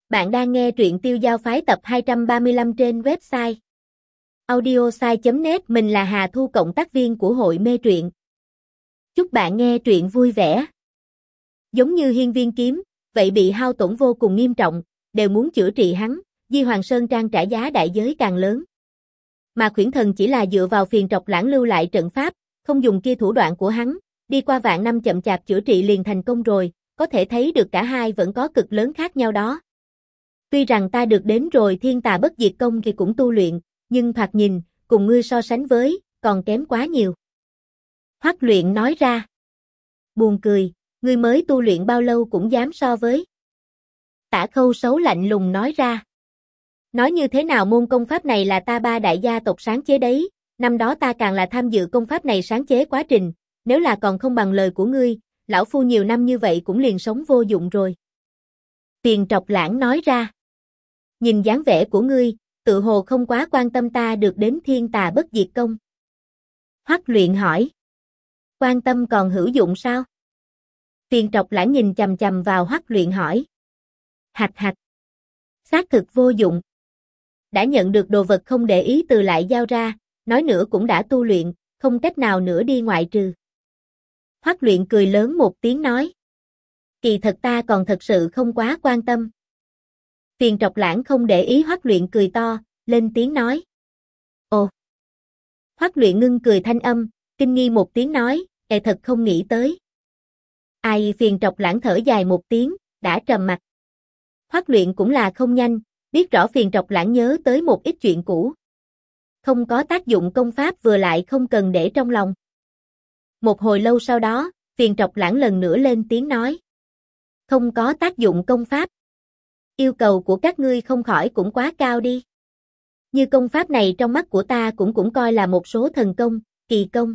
Bạn đang nghe truyện Tiêu Giao Phái tập 235 trên website audiosai.net. Mình là Hà Thu, cộng tác viên của hội mê truyện. Chúc bạn nghe truyện vui vẻ. Giống như Hiên Viên Kiếm, vậy bị hao tổn vô cùng nghiêm trọng, đều muốn chữa trị hắn, Di Hoàng Sơn Trang trả giá đại giới càng lớn. Mà Khuyển Thần chỉ là dựa vào Phiền Trọc Lãng lưu lại trận pháp, không dùng kia thủ đoạn của hắn, đi qua vạn năm chậm chạp chữa trị liền thành công rồi, có thể thấy được cả hai vẫn có cực lớn khác nhau đó. Tuy rằng ta được đến rồi Thiên Tà Bất Diệt Công thì cũng tu luyện, nhưng thoạt nhìn, cùng ngươi so sánh với, còn kém quá nhiều. Hoắc Luyện nói ra. Buồn cười, ngươi mới tu luyện bao lâu cũng dám so với. Tả Khâu Sấu lạnh lùng nói ra. Nói như thế nào môn công pháp này là ta ba đại gia tộc sáng chế đấy, năm đó ta càng là tham dự công pháp này sáng chế quá trình, nếu là còn không bằng lời của ngươi, lão phu nhiều năm như vậy cũng liền sống vô dụng rồi. Phiền Trọc Lãng nói ra. Nhìn dáng vẻ của ngươi, tự hồ không quá quan tâm ta được đến Thiên Tà Bất Diệt Công. Hoắc Luyện hỏi. Quan tâm còn hữu dụng sao? Phiền Trọc Lãng nhìn chằm chằm vào Hoắc Luyện hỏi. Hạch hạch. Xác thực vô dụng. Đã nhận được đồ vật không để ý từ lại giao ra, nói nữa cũng đã tu luyện, không cách nào nữa đi ngoại trừ. Hoắc Luyện cười lớn một tiếng nói. Kỳ thật ta còn thật sự không quá quan tâm. Phiền Trọc Lãng không để ý Hoắc Luyện cười to, lên tiếng nói. Ồ! Hoắc Luyện ngưng cười thanh âm, kinh nghi một tiếng nói, thật không nghĩ tới. Ai? Phiền Trọc Lãng thở dài một tiếng, đã trầm mặt. Hoắc Luyện cũng là không nhanh, biết rõ Phiền Trọc Lãng nhớ tới một ít chuyện cũ. Không có tác dụng công pháp vừa lại không cần để trong lòng. Một hồi lâu sau đó, Phiền Trọc Lãng lần nữa lên tiếng nói. Không có tác dụng công pháp. Yêu cầu của các ngươi không khỏi cũng quá cao đi. Như công pháp này trong mắt của ta cũng coi là một số thần công, kỳ công.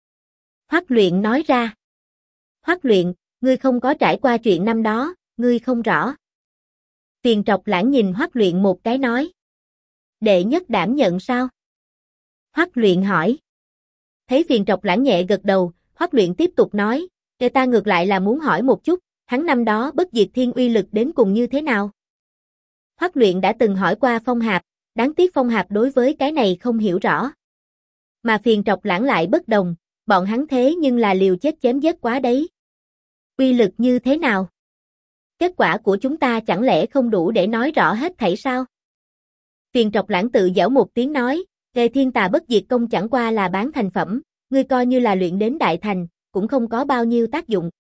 Hoắc Luyện nói ra. Hoắc Luyện, ngươi không có trải qua chuyện năm đó, ngươi không rõ. Phiền Trọc Lãng nhìn Hoắc Luyện một cái nói. Đệ nhất đảm nhận sao? Hoắc Luyện hỏi. Thấy Phiền Trọc Lãng nhẹ gật đầu, Hoắc Luyện tiếp tục nói, ta ngược lại là muốn hỏi một chút, hắn năm đó bất diệt thiên uy lực đến cùng như thế nào? Hoắc Luyện đã từng hỏi qua Phong Hạp, đáng tiếc Phong Hạp đối với cái này không hiểu rõ. Mà Phiền Trọc Lãng lại bất đồng, bọn hắn thế nhưng là liều chết chém giết quá đấy. Uy lực như thế nào? Kết quả của chúng ta chẳng lẽ không đủ để nói rõ hết thảy sao? Phiền Trọc Lãng tự giễu một tiếng nói, Thiên Tà Bất Diệt Công chẳng qua là bán thành phẩm, ngươi coi như là luyện đến đại thành, cũng không có bao nhiêu tác dụng.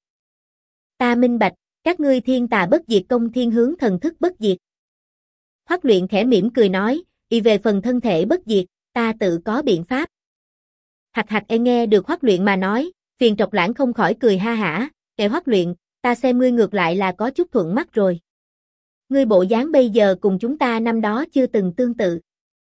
Ta minh bạch, các ngươi Thiên Tà Bất Diệt Công thiên hướng thần thức bất diệt. Hoắc Luyện khẽ mỉm cười nói, về phần thân thể bất diệt, ta tự có biện pháp. Hạch hạch. Nghe được Hoắc Luyện mà nói, Phiền Trọc Lãng không khỏi cười ha hả, Hoắc Luyện, ta xem ngươi ngược lại là có chút thuận mắt rồi. Ngươi bộ dáng bây giờ cùng chúng ta năm đó chưa từng tương tự.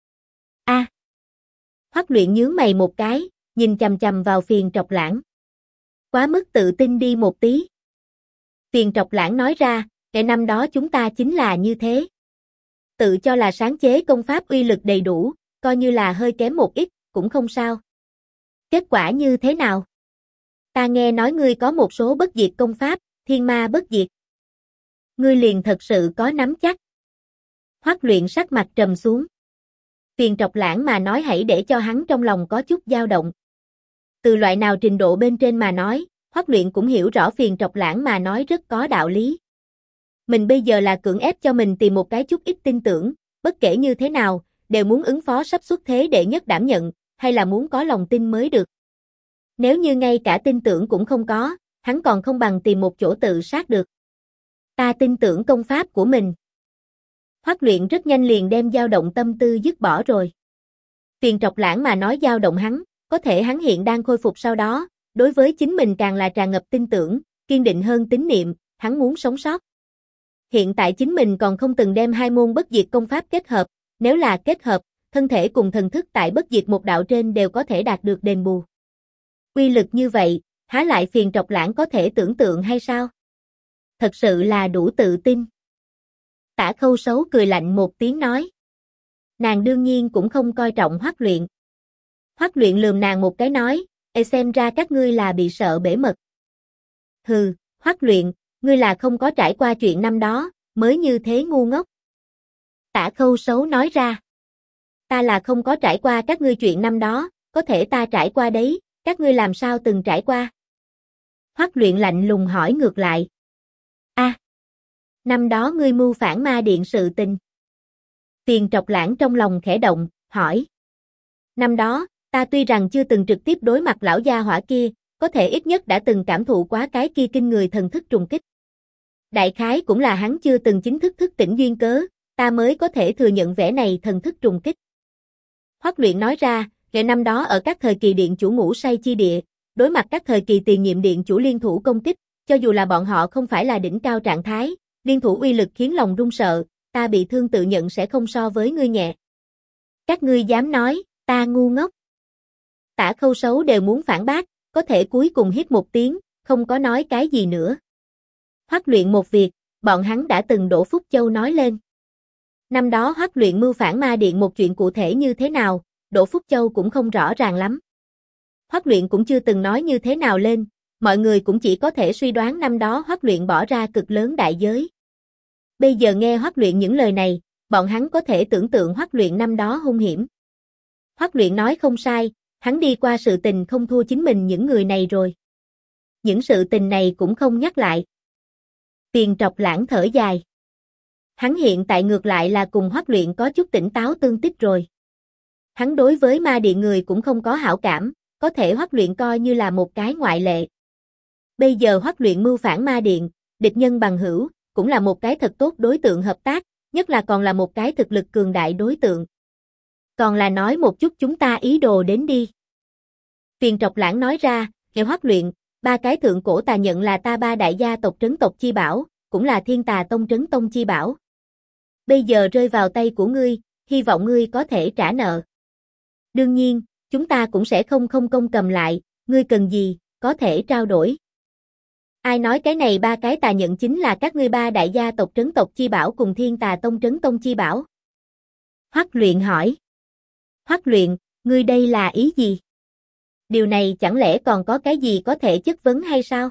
A. Hoắc Luyện nhướng mày một cái, nhìn chằm chằm vào Phiền Trọc Lãng. Quá mức tự tin đi một tí. Phiền Trọc Lãng nói ra, năm đó chúng ta chính là như thế. Tự cho là sáng chế công pháp uy lực đầy đủ, coi như là hơi kém một ít, cũng không sao. Kết quả như thế nào? Ta nghe nói ngươi có một số bất diệt công pháp, thiên ma bất diệt. Ngươi liền thật sự có nắm chắc. Hoắc Luyện sắc mặt trầm xuống. Phiền Trọc Lãng mà nói hãy để cho hắn trong lòng có chút dao động. Từ loại nào trình độ bên trên mà nói, Hoắc Luyện cũng hiểu rõ Phiền Trọc Lãng mà nói rất có đạo lý. Mình bây giờ là cưỡng ép cho mình tìm một cái chút ít tin tưởng, bất kể như thế nào, đều muốn ứng phó sắp xuất thế đệ nhất đảm nhận, hay là muốn có lòng tin mới được. Nếu như ngay cả tin tưởng cũng không có, hắn còn không bằng tìm một chỗ tự sát được. Ta tin tưởng công pháp của mình. Hoắc Luyện rất nhanh liền đem dao động tâm tư dứt bỏ rồi. Phiền Trọc Lãng mà nói dao động hắn, có thể hắn hiện đang khôi phục sau đó, đối với chính mình càng là tràn ngập tin tưởng, kiên định hơn tín niệm, hắn muốn sống sót. Hiện tại chính mình còn không từng đem hai môn bất diệt công pháp kết hợp, nếu là kết hợp, thân thể cùng thần thức tại bất diệt một đạo trên đều có thể đạt được đền bù. Uy lực như vậy, há lại Phiền Trọc Lãng có thể tưởng tượng hay sao? Thật sự là đủ tự tin. Tả Khâu Sấu cười lạnh một tiếng nói. Nàng đương nhiên cũng không coi trọng Hoắc Luyện. Hoắc Luyện lườm nàng một cái nói, xem ra các ngươi là bị sợ bể mật. Hừ, Hoắc Luyện, ngươi là không có trải qua chuyện năm đó, mới như thế ngu ngốc. Tả Khâu Sấu nói ra. Ta là không có trải qua các ngươi chuyện năm đó, có thể ta trải qua đấy, các ngươi làm sao từng trải qua? Hoắc Luyện lạnh lùng hỏi ngược lại. Năm đó ngươi mưu phản ma điện sự tình. Tiền Trọc Lãng trong lòng khẽ động, hỏi. Năm đó, ta tuy rằng chưa từng trực tiếp đối mặt lão gia hỏa kia, có thể ít nhất đã từng cảm thụ quá cái kia kinh người thần thức trùng kích. Đại khái cũng là hắn chưa từng chính thức thức tỉnh duyên cớ, ta mới có thể thừa nhận vẻ này thần thức trùng kích. Hoắc Luyện nói ra, ngày năm đó ở các thời kỳ điện chủ ngủ say chi địa, đối mặt các thời kỳ tiền nhiệm điện chủ liên thủ công kích, cho dù là bọn họ không phải là đỉnh cao trạng thái, liên thủ uy lực khiến lòng run sợ, ta bị thương tự nhận sẽ không so với ngươi nhẹ. Các ngươi dám nói, ta ngu ngốc. Tả Khâu Sấu đều muốn phản bác, có thể cuối cùng hít một tiếng, không có nói cái gì nữa. Hoắc Luyện một việc, bọn hắn đã từng đổ Phúc Châu nói lên. Năm đó Hoắc Luyện mưu phản ma điện một chuyện cụ thể như thế nào, Đỗ Phúc Châu cũng không rõ ràng lắm. Hoắc Luyện cũng chưa từng nói như thế nào lên, mọi người cũng chỉ có thể suy đoán năm đó Hoắc Luyện bỏ ra cực lớn đại giới. Bây giờ nghe Hoắc Luyện những lời này, bọn hắn có thể tưởng tượng Hoắc Luyện năm đó hung hiểm. Hoắc Luyện nói không sai, hắn đi qua sự tình không thua chính mình những người này rồi. Những sự tình này cũng không nhắc lại. Tiền Trọc Lãng thở dài. Hắn hiện tại ngược lại là cùng Hoắc Luyện có chút tỉnh táo tương tích rồi. Hắn đối với ma điện người cũng không có hảo cảm, có thể Hoắc Luyện coi như là một cái ngoại lệ. Bây giờ Hoắc Luyện mưu phản ma điện, địch nhân bằng hữu, cũng là một cái thật tốt đối tượng hợp tác, nhất là còn là một cái thực lực cường đại đối tượng. Còn là nói một chút chúng ta ý đồ đến đi. Tiền Trọc Lãng nói ra, nghe Hoắc Luyện, ba cái thượng cổ tà nhận là ta ba đại gia tộc trấn tộc chi bảo, cũng là Thiên Tà Tông trấn tông chi bảo. Bây giờ rơi vào tay của ngươi, hy vọng ngươi có thể trả nợ. Đương nhiên, chúng ta cũng sẽ không công cầm lại, ngươi cần gì, có thể trao đổi. Ai nói cái này ba cái tà nhận chính là các ngươi ba đại gia tộc trấn tộc chi bảo cùng Thiên Tà Tông trấn tông chi bảo? Hoắc Luyện hỏi. Hoắc Luyện, ngươi đây là ý gì? Điều này chẳng lẽ còn có cái gì có thể chất vấn hay sao?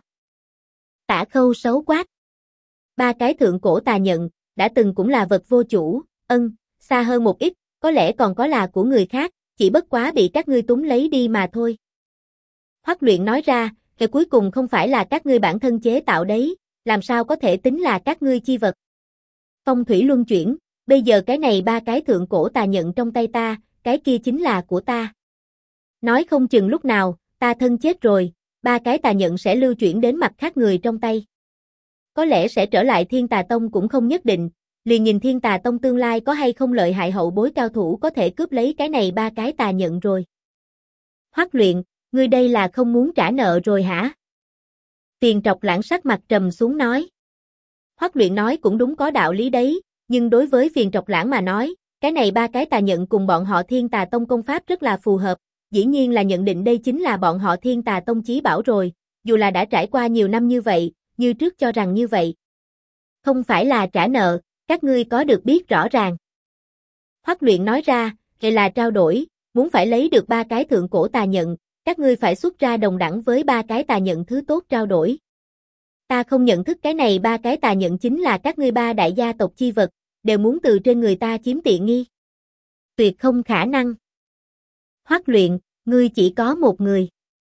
Tả Khâu Sấu quát. Ba cái thượng cổ tà nhận, đã từng cũng là vật vô chủ, xa hơn một ít, có lẽ còn có là của người khác, chỉ bất quá bị các ngươi túng lấy đi mà thôi. Hoắc Luyện nói ra, cái cuối cùng không phải là các ngươi bản thân chế tạo đấy, làm sao có thể tính là các ngươi chi vật. Phong thủy luân chuyển, bây giờ cái này ba cái thượng cổ tà nhận trong tay ta, cái kia chính là của ta. Nói không chừng lúc nào, ta thân chết rồi, ba cái tà nhận sẽ lưu chuyển đến mặt khác người trong tay. Có lẽ sẽ trở lại Thiên Tà Tông cũng không nhất định, liền nhìn Thiên Tà Tông tương lai có hay không lợi hại hậu bối cao thủ có thể cướp lấy cái này ba cái tà nhận rồi. Hoắc Luyện, ngươi đây là không muốn trả nợ rồi hả? Tiền Trọc Lãng sắc mặt trầm xuống nói. Hoắc Luyện nói cũng đúng có đạo lý đấy, nhưng đối với Tiền Trọc Lãng mà nói, cái này ba cái tà nhận cùng bọn họ Thiên Tà Tông công pháp rất là phù hợp, dĩ nhiên là nhận định đây chính là bọn họ Thiên Tà Tông chí bảo rồi, dù là đã trải qua nhiều năm như vậy, như trước cho rằng như vậy. Không phải là trả nợ, các ngươi có được biết rõ ràng. Hoắc Luyện nói ra, hay là trao đổi, muốn phải lấy được ba cái thượng cổ tà nhận, các ngươi phải xuất ra đồng đẳng với ba cái tà nhận thứ tốt trao đổi. Ta không nhận thức cái này ba cái tà nhận chính là các ngươi ba đại gia tộc chi vật, đều muốn từ trên người ta chiếm tiện nghi. Tuyệt không khả năng. Hoắc Luyện, ngươi chỉ có một người.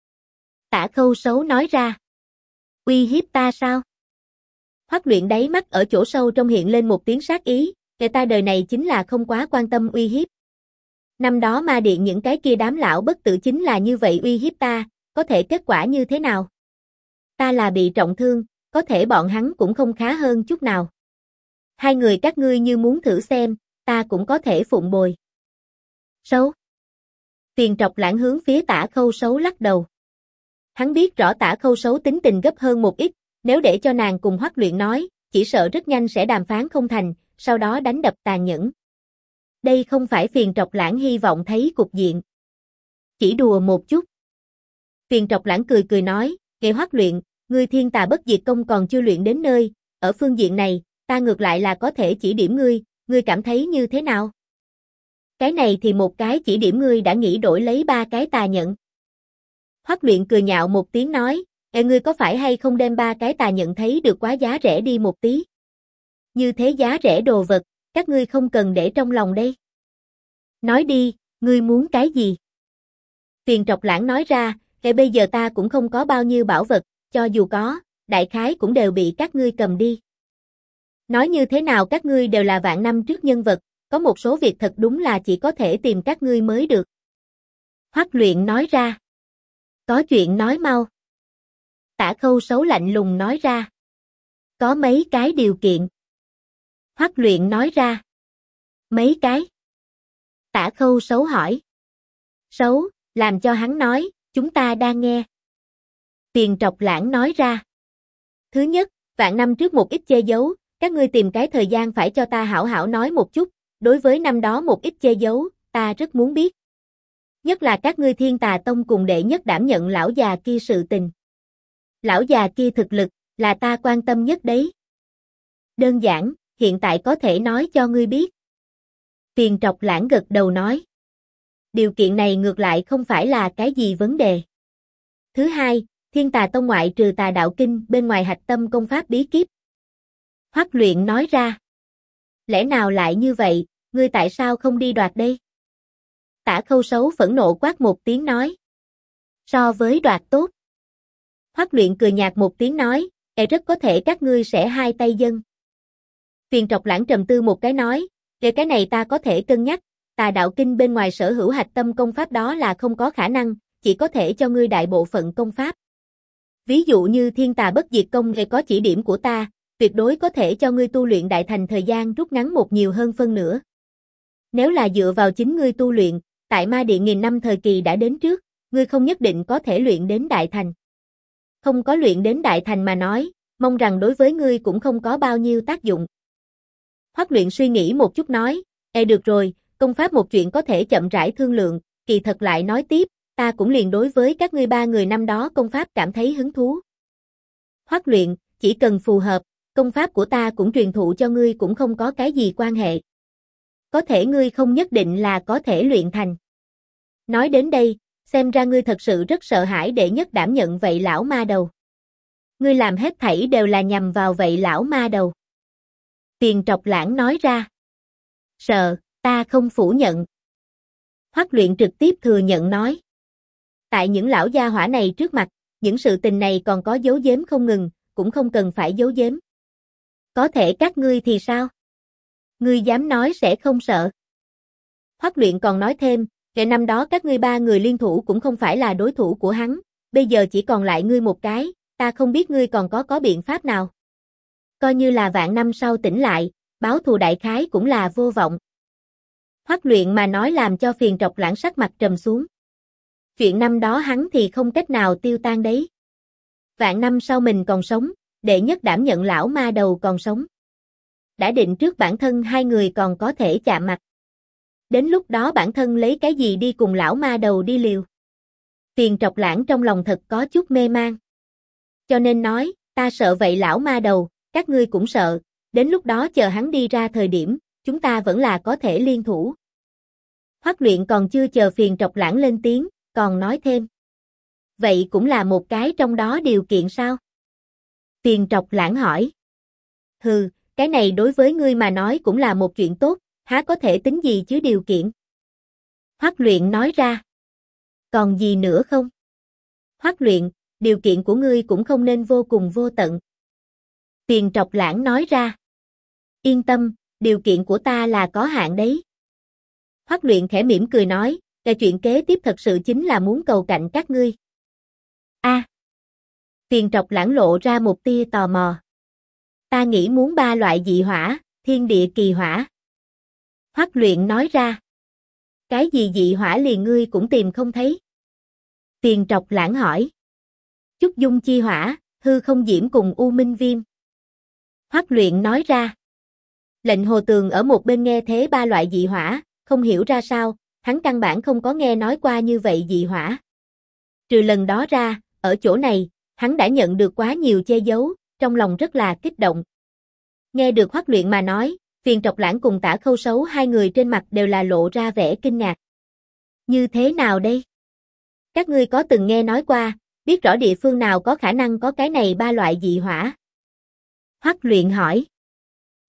Tả Khâu Sấu nói ra. Uy hiếp ta sao? Hoắc Luyện đáy mắt ở chỗ sâu trong hiện lên một tiếng sát ý, người ta đời này chính là không quá quan tâm uy hiếp. Năm đó ma điện những cái kia đám lão bất tử chính là như vậy uy hiếp ta, có thể kết quả như thế nào? Ta là bị trọng thương, có thể bọn hắn cũng không khá hơn chút nào. Hai người các ngươi như muốn thử xem, ta cũng có thể phụng bồi. Sấu. Tiền Trọc Lãng hướng phía Tả Khâu Sấu lắc đầu. Hắn biết rõ Tả Khâu Sấu tính tình gấp hơn một ít, nếu để cho nàng cùng Hoắc Luyện nói, chỉ sợ rất nhanh sẽ đàm phán không thành, sau đó đánh đập tàn nhẫn. Đây không phải Tiền Trọc Lãng hy vọng thấy cục diện. Chỉ đùa một chút. Tiền Trọc Lãng cười cười nói, "Nghệ Hoắc Luyện, ngươi Thiên Tà Bất Diệt Công còn chưa luyện đến nơi, ở phương diện này, ta ngược lại là có thể chỉ điểm ngươi cảm thấy như thế nào?" Cái này thì một cái chỉ điểm ngươi đã nghĩ đổi lấy ba cái tà nhận. Hoắc Luyện cười nhạo một tiếng nói, ngươi có phải hay không đem ba cái tà nhận thấy được quá giá rẻ đi một tí? Như thế giá rẻ đồ vật, các ngươi không cần để trong lòng đây. Nói đi, ngươi muốn cái gì? Tuyền Trọc Lãng nói ra, bây giờ ta cũng không có bao nhiêu bảo vật, cho dù có, đại khái cũng đều bị các ngươi cầm đi. Nói như thế nào các ngươi đều là vạn năm trước nhân vật, có một số việc thật đúng là chỉ có thể tìm các ngươi mới được. Hoắc Luyện nói ra. Có chuyện nói mau. Tả Khâu Sấu lạnh lùng nói ra. Có mấy cái điều kiện. Hoắc Luyện nói ra. Mấy cái? Tả Khâu Sấu hỏi. Sấu, làm cho hắn nói, chúng ta đang nghe. Tuyền Trọc Lãng nói ra. Thứ nhất, vạn năm trước một ít che giấu, các ngươi tìm cái thời gian phải cho ta hảo hảo nói một chút, đối với năm đó một ít che giấu, ta rất muốn biết. Nhất là các ngươi Thiên Tà Tông cùng đệ nhất đảm nhận lão già kia sự tình. Lão già kia thực lực, là ta quan tâm nhất đấy. Đơn giản, hiện tại có thể nói cho ngươi biết. Tuyền Trọc Lãng gật đầu nói. Điều kiện này ngược lại không phải là cái gì vấn đề. Thứ hai, Thiên Tà Tông ngoại trừ Tà Đạo Kinh bên ngoài hạch tâm công pháp bí kíp. Hoắc Luyện nói ra. Lẽ nào lại như vậy, ngươi tại sao không đi đoạt đây? Tả Khâu Sấu phẫn nộ quát một tiếng nói. So với đoạt tốt. Hoắc Luyện cười nhạt một tiếng nói, rất có thể các ngươi sẽ hai tay dâng. Tuyền Trọc Lãng trầm tư một cái nói, cái này ta có thể cân nhắc, Tà Đạo Kinh bên ngoài sở hữu hạch tâm công pháp đó là không có khả năng, chỉ có thể cho ngươi đại bộ phận công pháp. Ví dụ như Thiên Tà Bất Diệt Công có chỉ điểm của ta, tuyệt đối có thể cho ngươi tu luyện đại thành thời gian rút ngắn một nhiều hơn phân nửa. Nếu là dựa vào chính ngươi tu luyện, tại Ma Điện nghìn năm thời kỳ đã đến trước, ngươi không nhất định có thể luyện đến đại thành. Không có luyện đến đại thành mà nói, mong rằng đối với ngươi cũng không có bao nhiêu tác dụng. Hoắc Luyện suy nghĩ một chút nói, được rồi, công pháp một chuyện có thể chậm rãi thương lượng, kỳ thật lại nói tiếp, ta cũng liền đối với các ngươi ba người năm đó công pháp cảm thấy hứng thú. Hoắc Luyện, chỉ cần phù hợp, công pháp của ta cũng truyền thụ cho ngươi cũng không có cái gì quan hệ. Có thể ngươi không nhất định là có thể luyện thành. Nói đến đây, xem ra ngươi thật sự rất sợ hãi đệ nhất đảm nhận vậy lão ma đầu. Ngươi làm hết thảy đều là nhằm vào vậy lão ma đầu. Tuyền Trọc Lãng nói ra. Sợ, ta không phủ nhận. Hoắc Luyện trực tiếp thừa nhận nói. Tại những lão gia hỏa này trước mặt, những sự tình này còn có giấu giếm không ngừng, cũng không cần phải giấu giếm. Có thể các ngươi thì sao? Ngươi dám nói sẽ không sợ. Hoắc Luyện còn nói thêm, kể năm đó các ngươi ba người liên thủ cũng không phải là đối thủ của hắn, bây giờ chỉ còn lại ngươi một cái, ta không biết ngươi còn có biện pháp nào. Coi như là vạn năm sau tỉnh lại, báo thù đại khái cũng là vô vọng. Hoắc Luyện mà nói làm cho Tuyền Trọc Lãng sắc mặt trầm xuống. Chuyện năm đó hắn thì không cách nào tiêu tan đấy. Vạn năm sau mình còn sống, đệ nhất đảm nhận lão ma đầu còn sống. Đã định trước bản thân hai người còn có thể chạm mặt. Đến lúc đó bản thân lấy cái gì đi cùng lão ma đầu đi liều. Tuyền Trọc Lãng trong lòng thật có chút mê mang. Cho nên nói, ta sợ vậy lão ma đầu, các ngươi cũng sợ, đến lúc đó chờ hắn đi ra thời điểm, chúng ta vẫn là có thể liên thủ. Hoắc Luyện còn chưa chờ Tuyền Trọc Lãng lên tiếng, còn nói thêm. Vậy cũng là một cái trong đó điều kiện sao? Tuyền Trọc Lãng hỏi. Hừ, cái này đối với ngươi mà nói cũng là một chuyện tốt, há có thể tính gì chứ điều kiện? Hoắc Luyện nói ra. Còn gì nữa không? Hoắc Luyện, điều kiện của ngươi cũng không nên vô cùng vô tận. Tuyền Trọc Lãng nói ra. Yên tâm, điều kiện của ta là có hạn đấy. Hoắc Luyện khẽ mỉm cười nói, cái chuyện kế tiếp thật sự chính là muốn cầu cạnh các ngươi. Tuyền Trọc Lãng lộ ra một tia tò mò. Ta nghĩ muốn 3 loại dị hỏa, thiên địa kỳ hỏa. Hoắc Luyện nói ra. Cái gì dị hỏa liền ngươi cũng tìm không thấy. Tuyền Trọc Lãng hỏi. Chúc dung chi hỏa, hư không diễm cùng u minh viêm. Hoắc Luyện nói ra. Lệnh Hồ Tường ở một bên nghe thế 3 loại dị hỏa, không hiểu ra sao, hắn căn bản không có nghe nói qua như vậy dị hỏa. Trừ lần đó ra, ở chỗ này, hắn đã nhận được quá nhiều che giấu, trong lòng rất là kích động. Nghe được Hoắc Luyện mà nói, Tuyền Trọc Lãng cùng Tả Khâu Sấu hai người trên mặt đều là lộ ra vẻ kinh ngạc. Như thế nào đây? Các ngươi có từng nghe nói qua, biết rõ địa phương nào có khả năng có cái này 3 loại dị hỏa? Hoắc Luyện hỏi.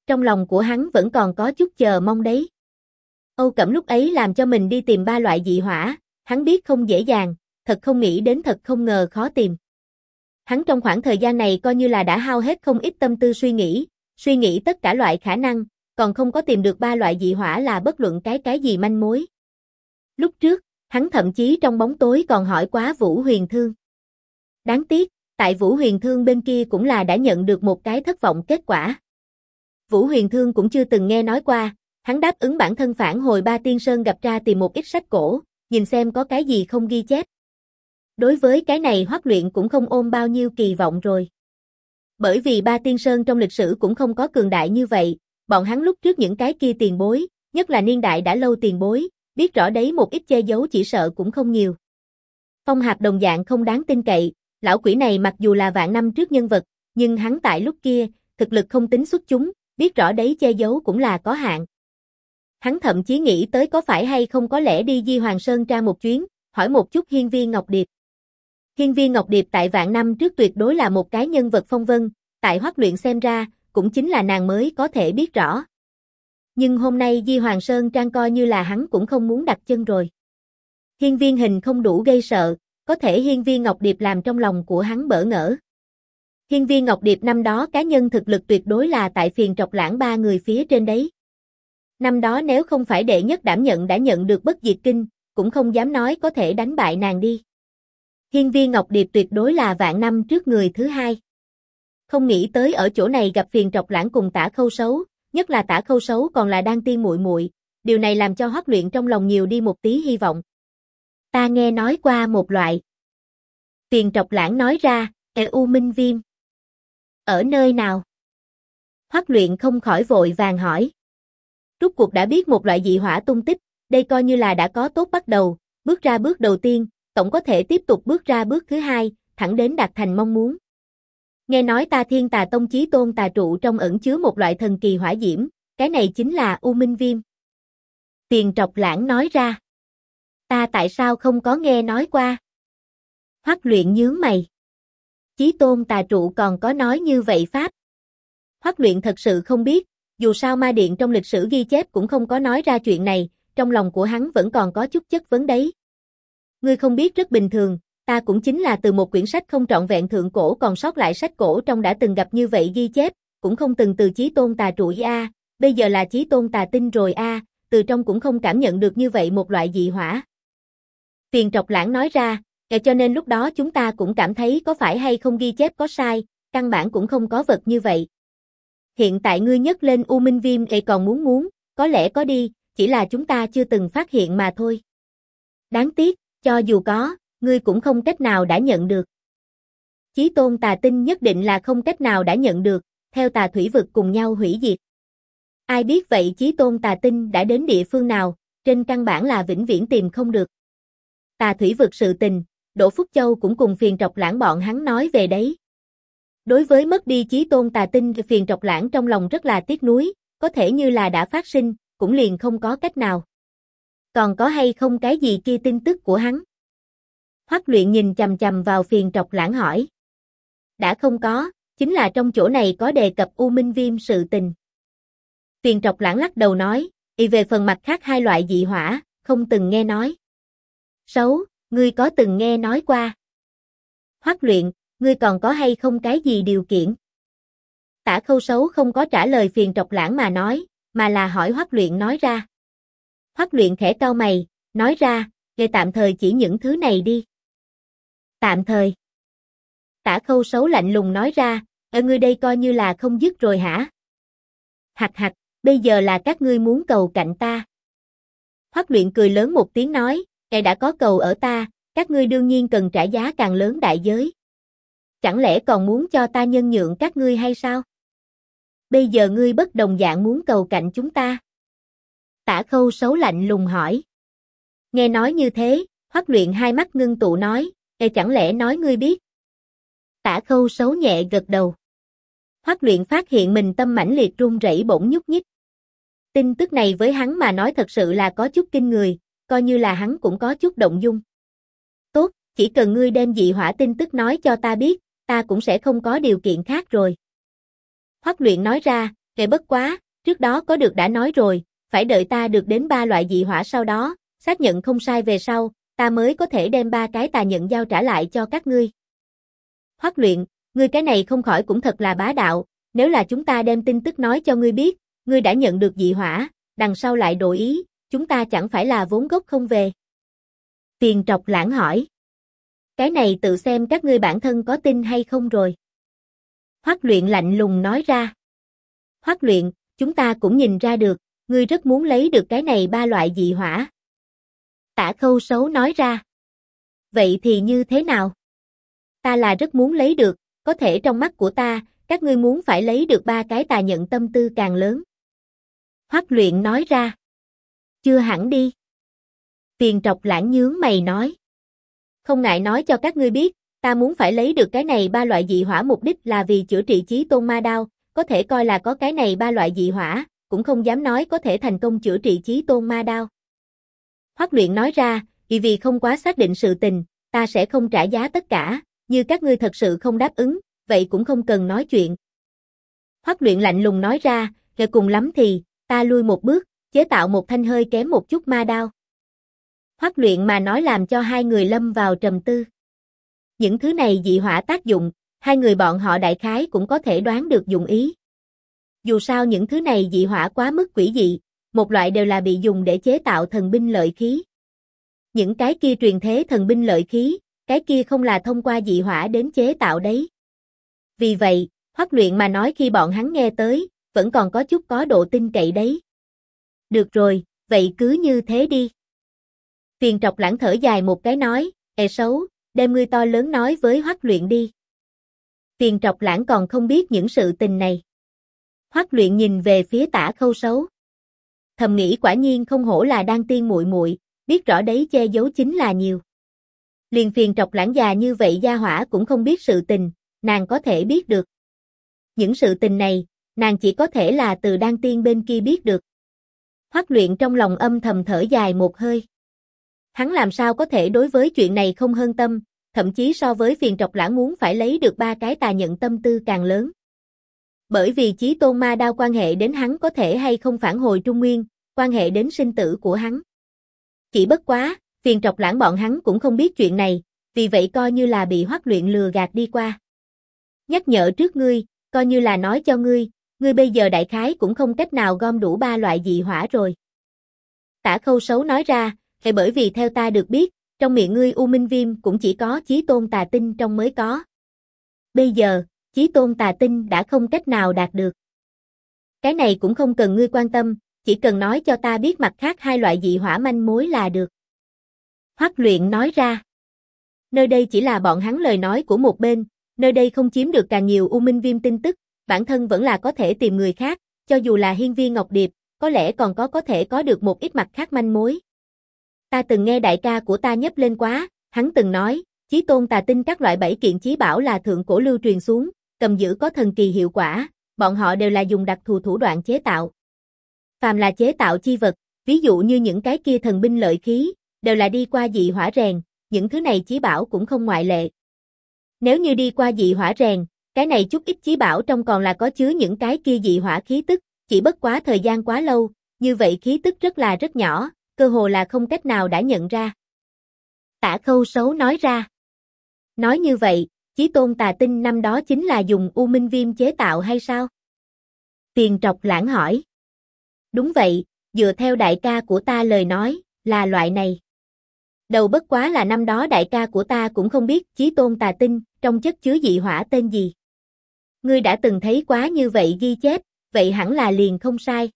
Trong lòng của hắn vẫn còn có chút chờ mong đấy. Âu Cẩm lúc ấy làm cho mình đi tìm 3 loại dị hỏa, hắn biết không dễ dàng, thật không nghĩ đến thật không ngờ khó tìm. Hắn trong khoảng thời gian này coi như là đã hao hết không ít tâm tư suy nghĩ tất cả loại khả năng, còn không có tìm được 3 loại dị hỏa là bất luận cái gì manh mối. Lúc trước, hắn thậm chí trong bóng tối còn hỏi quá Vũ Huyền Thương. Đáng tiếc, tại Vũ Huyền Thương bên kia cũng là đã nhận được một cái thất vọng kết quả. Vũ Huyền Thương cũng chưa từng nghe nói qua, hắn đáp ứng bản thân phản hồi Ba Tiên Sơn gặp ra tìm một ít sách cổ, nhìn xem có cái gì không ghi chép. Đối với cái này Hoắc Luyện cũng không ôm bao nhiêu kỳ vọng rồi. Bởi vì Ba Tiên Sơn trong lịch sử cũng không có cường đại như vậy, bọn hắn lúc trước những cái kia tiền bối, nhất là niên đại đã lâu tiền bối, biết rõ đấy một ít che giấu chỉ sợ cũng không nhiều. Phong Hạp đồng dạng không đáng tin cậy, lão quỷ này mặc dù là vạn năm trước nhân vật, nhưng hắn tại lúc kia, thực lực không tính xuất chúng, biết rõ đấy che giấu cũng là có hạn. Hắn thậm chí nghĩ tới có phải hay không có lẽ đi Di Hoàng Sơn tra một chuyến, hỏi một chút Hiên Viên Ngọc Điệp. Hiên Viên Ngọc Điệp tại vạn năm trước tuyệt đối là một cái nhân vật phong vân, tại Hoắc Luyện xem ra, cũng chính là nàng mới có thể biết rõ. Nhưng hôm nay Di Hoàng Sơn trang coi như là hắn cũng không muốn đặt chân rồi. Hiên Viên hình không đủ gây sợ, có thể Hiên Viên Ngọc Điệp làm trong lòng của hắn bỡ ngỡ. Hiên Viên Ngọc Điệp năm đó cá nhân thực lực tuyệt đối là tại Phiền Trọc Lãng 3 người phía trên đấy. Năm đó nếu không phải đệ nhất đảm nhận đã nhận được bất diệt kinh, cũng không dám nói có thể đánh bại nàng đi. Hiên Viên Ngọc Điệp tuyệt đối là vạn năm trước người thứ hai. Không nghĩ tới ở chỗ này gặp Phiền Trọc Lãng cùng Tả Khâu Sấu, nhất là Tả Khâu Sấu còn là đang tiên muội muội, điều này làm cho Hoắc Luyện trong lòng nhiều đi một tí hy vọng. Ta nghe nói qua một loại. Phiền Trọc Lãng nói ra, U Minh Viêm. Ở nơi nào? Hoắc Luyện không khỏi vội vàng hỏi. Rốt cuộc đã biết một loại dị hỏa tung tích, đây coi như là đã có tốt bắt đầu, bước ra bước đầu tiên, tổng có thể tiếp tục bước ra bước thứ hai, thẳng đến đạt thành mong muốn. Nghe nói ta Thiên Tà Tông chí tôn tà trụ trong ẩn chứa một loại thần kỳ hỏa diễm, cái này chính là U Minh Viêm. Phiền Trọc Lãng nói ra. Ta tại sao không có nghe nói qua? Hoắc Luyện nhướng mày. Chí tôn tà trụ còn có nói như vậy pháp. Hoắc Luyện thật sự không biết, dù sao ma điện trong lịch sử ghi chép cũng không có nói ra chuyện này, trong lòng của hắn vẫn còn có chút chất vấn đấy. Ngươi không biết rất bình thường, ta cũng chính là từ một quyển sách không trọn vẹn thượng cổ còn sót lại sách cổ trong đã từng gặp như vậy ghi chép, cũng không từng từ chí tôn tà trụ a, bây giờ là chí tôn tà tinh rồi a, từ trong cũng không cảm nhận được như vậy một loại dị hỏa. Phiền Trọc Lãng nói ra, cho nên lúc đó chúng ta cũng cảm thấy có phải hay không ghi chép có sai, căn bản cũng không có vật như vậy. Hiện tại ngươi nhấc lên U Minh Viêm còn muốn, có lẽ có đi, chỉ là chúng ta chưa từng phát hiện mà thôi. Đáng tiếc, cho dù có, ngươi cũng không cách nào đã nhận được. Chí tôn tà tinh nhất định là không cách nào đã nhận được, theo tà thủy vực cùng nhau hủy diệt. Ai biết vậy chí tôn tà tinh đã đến địa phương nào, trên căn bản là vĩnh viễn tìm không được. Tà thủy vực sự tình, Đỗ Phúc Châu cũng cùng Phiền Trọc Lãng bọn hắn nói về đấy. Đối với mất đi chí tôn tà tinh, Phiền Trọc Lãng trong lòng rất là tiếc nuối, có thể như là đã phát sinh, cũng liền không có cách nào. Còn có hay không cái gì kia tin tức của hắn? Hoắc Luyện nhìn chằm chằm vào Phiền Trọc Lãng hỏi. Đã không có, chính là trong chỗ này có đề cập U Minh Viêm sự tình. Phiền Trọc Lãng lắc đầu nói, về phần mặt khác hai loại dị hỏa, không từng nghe nói. Sấu, ngươi có từng nghe nói qua? Hoắc Luyện, ngươi còn có hay không cái gì điều kiện? Tả Khâu Sấu không có trả lời Phiền Trọc Lãng mà nói, mà là hỏi Hoắc Luyện nói ra. Hoắc Luyện khẽ cau mày, nói ra, về tạm thời chỉ những thứ này đi. Tạm thời. Tả Khâu Sấu lạnh lùng nói ra, ngươi đây coi như là không dứt rồi hả? Hặc hặc, bây giờ là các ngươi muốn cầu cạnh ta. Hoắc Luyện cười lớn một tiếng nói, đã có cầu ở ta, các ngươi đương nhiên cần trả giá càng lớn đại giới. Chẳng lẽ còn muốn cho ta nhân nhượng các ngươi hay sao? Bây giờ ngươi bất đồng dạng muốn cầu cạnh chúng ta. Tả Khâu Sấu lạnh lùng hỏi. Nghe nói như thế, Hoắc Luyện hai mắt ngưng tụ nói, chẳng lẽ nói ngươi biết? Tả Khâu Sấu nhẹ gật đầu. Hoắc Luyện phát hiện mình tâm mãnh liệt run rẩy bỗng nhúc nhích. Tin tức này với hắn mà nói thật sự là có chút kinh người, coi như là hắn cũng có chút động dung. Tốt, chỉ cần ngươi đem dị hỏa tin tức nói cho ta biết, ta cũng sẽ không có điều kiện khác rồi. Hoắc Luyện nói ra, Bất quá, trước đó có được đã nói rồi, phải đợi ta được đến 3 loại dị hỏa sau đó, xác nhận không sai về sau, ta mới có thể đem 3 cái tà nhận giao trả lại cho các ngươi. Hoắc Luyện, ngươi cái này không khỏi cũng thật là bá đạo, nếu là chúng ta đem tin tức nói cho ngươi biết, ngươi đã nhận được dị hỏa, đằng sau lại đổi ý, chúng ta chẳng phải là vốn gốc không về. Tiền Trọc Lãng hỏi. Cái này tự xem các ngươi bản thân có tin hay không rồi. Hoắc Luyện lạnh lùng nói ra. Hoắc Luyện, chúng ta cũng nhìn ra được, ngươi rất muốn lấy được cái này 3 loại dị hỏa. Tả Khâu Sấu nói ra. Vậy thì như thế nào? Ta là rất muốn lấy được, có thể trong mắt của ta, các ngươi muốn phải lấy được 3 cái tà nhận tâm tư càng lớn. Hoắc Luyện nói ra. Chưa hẳn đi. Tiền Trọc Lãng nhướng mày nói. Không ngại nói cho các ngươi biết, ta muốn phải lấy được cái này 3 loại dị hỏa mục đích là vì chữa trị Chí Tôn Ma Đao, có thể coi là có cái này 3 loại dị hỏa, cũng không dám nói có thể thành công chữa trị Chí Tôn Ma Đao. Hoắc Luyện nói ra, vì không quá xác định sự tình, ta sẽ không trả giá tất cả, như các ngươi thật sự không đáp ứng, vậy cũng không cần nói chuyện. Hoắc Luyện lạnh lùng nói ra, cùng lắm thì, ta lui một bước, chế tạo một thanh hơi kém một chút ma đao. Hoắc Luyện mà nói làm cho hai người lâm vào trầm tư. Những thứ này dị hỏa tác dụng, hai người bọn họ đại khái cũng có thể đoán được dụng ý. Dù sao những thứ này dị hỏa quá mức quỷ dị, một loại đều là bị dùng để chế tạo thần binh lợi khí. Những cái kia truyền thế thần binh lợi khí, cái kia không là thông qua dị hỏa đến chế tạo đấy. Vì vậy, Hoắc Luyện mà nói khi bọn hắn nghe tới, vẫn còn có chút có độ tin cậy đấy. Được rồi, vậy cứ như thế đi. Tiền Trọc Lãng thở dài một cái nói, xấu, đem ngươi to lớn nói với Hoắc Luyện đi. Tiền Trọc Lãng còn không biết những sự tình này. Hoắc Luyện nhìn về phía Tả Khâu Sấu. Thầm nghĩ quả nhiên không hổ là Đan Tiên muội muội, biết rõ đấy che giấu chính là nhiều. Liền Tiền Trọc Lãng già như vậy gia hỏa cũng không biết sự tình, nàng có thể biết được. Những sự tình này, nàng chỉ có thể là từ Đan Tiên bên kia biết được. Hoắc Luyện trong lòng âm thầm thở dài một hơi. Hắn làm sao có thể đối với chuyện này không hơn tâm, thậm chí so với Tiền Trọc Lãng muốn phải lấy được 3 cái tà nhận tâm tư càng lớn. Bởi vì Chí Tôn Ma Đao quan hệ đến hắn có thể hay không phản hồi Trung Nguyên, quan hệ đến sinh tử của hắn. Chỉ bất quá, Tiền Trọc Lãng bọn hắn cũng không biết chuyện này, vì vậy coi như là bị Hoắc Luyện lừa gạt đi qua. Nhắc nhở trước ngươi, coi như là nói cho ngươi, ngươi bây giờ đại khái cũng không cách nào gom đủ 3 loại dị hỏa rồi. Tả Khâu Sấu nói ra, bởi vì theo ta được biết, trong miệng ngươi U Minh Viêm cũng chỉ có Chí Tôn Tà Tinh trong mới có. Bây giờ, Chí Tôn Tà Tinh đã không cách nào đạt được. Cái này cũng không cần ngươi quan tâm, chỉ cần nói cho ta biết mặt khác 2 loại dị hỏa manh mối là được. Hoắc Luyện nói ra. Nơi đây chỉ là bọn hắn lời nói của một bên, nơi đây không chiếm được càng nhiều U Minh Viêm tin tức, bản thân vẫn là có thể tìm người khác, cho dù là Hiên Viên Ngọc Điệp, có lẽ còn có thể có được một ít mặt khác manh mối. Ta từng nghe đại ca của ta nhấp lên quá, hắn từng nói, Chí Tôn Tà Tinh các loại 7 kiện chí bảo là thượng cổ lưu truyền xuống, cầm giữ có thần kỳ hiệu quả, bọn họ đều là dùng đặc thù thủ đoạn chế tạo. Phàm là chế tạo chi vật, ví dụ như những cái kia thần binh lợi khí, đều là đi qua dị hỏa rèn, những thứ này chí bảo cũng không ngoại lệ. Nếu như đi qua dị hỏa rèn, cái này chút ít chí bảo trong còn là có chứa những cái kia dị hỏa khí tức, chỉ bất quá thời gian quá lâu, như vậy khí tức rất nhỏ, cơ hồ là không cách nào đã nhận ra. Tả Khâu Sấu nói ra. Nói như vậy, Chí Tôn Tà Tinh năm đó chính là dùng U Minh Viêm chế tạo hay sao? Tiền Trọc Lãng hỏi. Đúng vậy, dựa theo đại ca của ta lời nói, là loại này. Đầu bất quá là năm đó đại ca của ta cũng không biết Chí Tôn Tà Tinh trong chất chứa dị hỏa tên gì. Ngươi đã từng thấy quá như vậy ghi chép, vậy hẳn là liền không sai.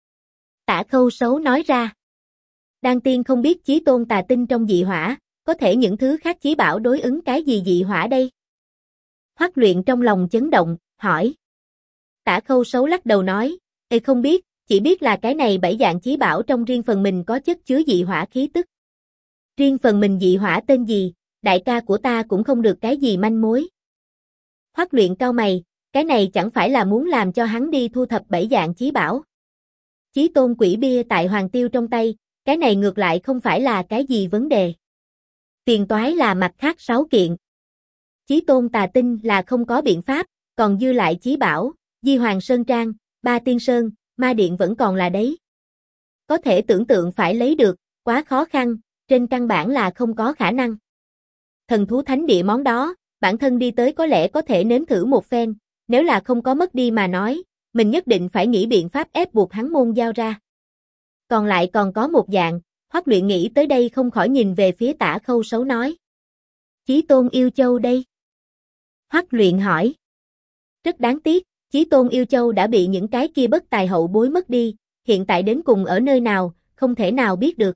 Tả Khâu Sấu nói ra. Đan Tiên không biết Chí Tôn Tà Tinh trong dị hỏa, có thể những thứ khác chí bảo đối ứng cái gì dị hỏa đây? Hoắc Luyện trong lòng chấn động, hỏi. Tả Khâu Sấu lắc đầu nói, không biết, chỉ biết là cái này 7 dạng chí bảo trong riêng phần mình có chất chứa dị hỏa khí tức. Riêng phần mình dị hỏa tên gì, đại ca của ta cũng không được cái gì manh mối. Hoắc Luyện cau mày, cái này chẳng phải là muốn làm cho hắn đi thu thập 7 dạng chí bảo. Chí Tôn Quỷ Bia tại Hoàng Tiêu trong tay, cái này ngược lại không phải là cái gì vấn đề. Tiền toái là mặt khác 6 kiện. Chí Tôn Tà Tinh là không có biện pháp, còn dư lại chí bảo, Di Hoàng Sơn Trang, Ba Tiên Sơn, ma điện vẫn còn là đấy. Có thể tưởng tượng phải lấy được, quá khó khăn, trên căn bản là không có khả năng. Thần thú thánh địa món đó, bản thân đi tới có lẽ có thể nếm thử một phen, nếu là không có mất đi mà nói, mình nhất định phải nghĩ biện pháp ép buộc hắn môn giao ra. Còn lại còn có một dạng, Hoắc Luyện nghĩ tới đây không khỏi nhìn về phía Tả Khâu Sấu nói. Chí Tôn Yêu Châu đây? Hoắc Luyện hỏi. Rất đáng tiếc, Chí Tôn Yêu Châu đã bị những cái kia bất tài hậu bối mất đi, hiện tại đến cùng ở nơi nào, không thể nào biết được.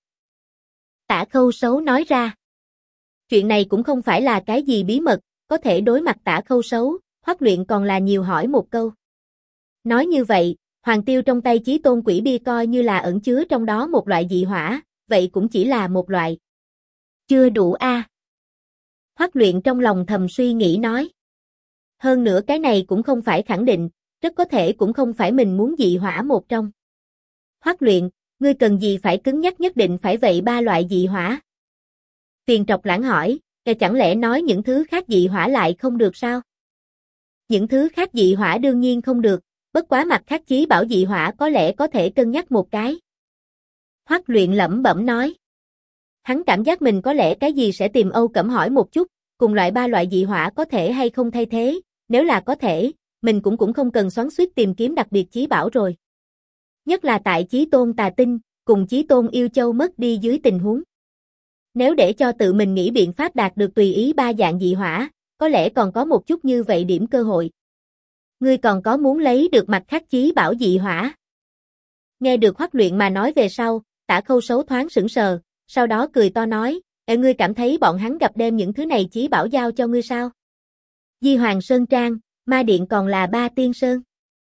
Tả Khâu Sấu nói ra. Chuyện này cũng không phải là cái gì bí mật, có thể đối mặt Tả Khâu Sấu, Hoắc Luyện còn là nhiều hỏi một câu. Nói như vậy, hoàng tiêu trong tay Chí Tôn Quỷ Bia coi như là ẩn chứa trong đó một loại dị hỏa, vậy cũng chỉ là một loại. Chưa đủ a. Hoắc Luyện trong lòng thầm suy nghĩ nói. Hơn nữa cái này cũng không phải khẳng định, rất có thể cũng không phải mình muốn dị hỏa một trong. Hoắc Luyện, ngươi cần gì phải cứng nhắc nhất định phải vậy ba loại dị hỏa? Tiền Trọc Lãng hỏi, chẳng lẽ nói những thứ khác dị hỏa lại không được sao? Những thứ khác dị hỏa đương nhiên không được, bất quá mặt khác chí bảo dị hỏa có lẽ có thể cân nhắc một cái. Hoắc Luyện lẩm bẩm nói. Hắn cảm giác mình có lẽ cái gì sẽ tìm Âu Cẩm hỏi một chút, cùng ba loại dị hỏa có thể hay không thay thế, nếu là có thể, mình cũng không cần xoắn xuýt tìm kiếm đặc biệt chí bảo rồi. Nhất là tại Chí Tôn Tà Tinh, cùng Chí Tôn Yêu Châu mất đi dưới tình huống. Nếu để cho tự mình nghĩ biện pháp đạt được tùy ý ba dạng dị hỏa, có lẽ còn có một chút như vậy điểm cơ hội. Ngươi còn có muốn lấy được mặt khác chí bảo dị hỏa? Nghe được Hoắc Luyện mà nói về sau, Tả Khâu Sấu thoáng sững sờ, sau đó cười to nói, ngươi cảm thấy bọn hắn gặp đem những thứ này chí bảo giao cho ngươi sao? Di Hoàng Sơn Trang, ma điện còn là Ba Tiên Sơn.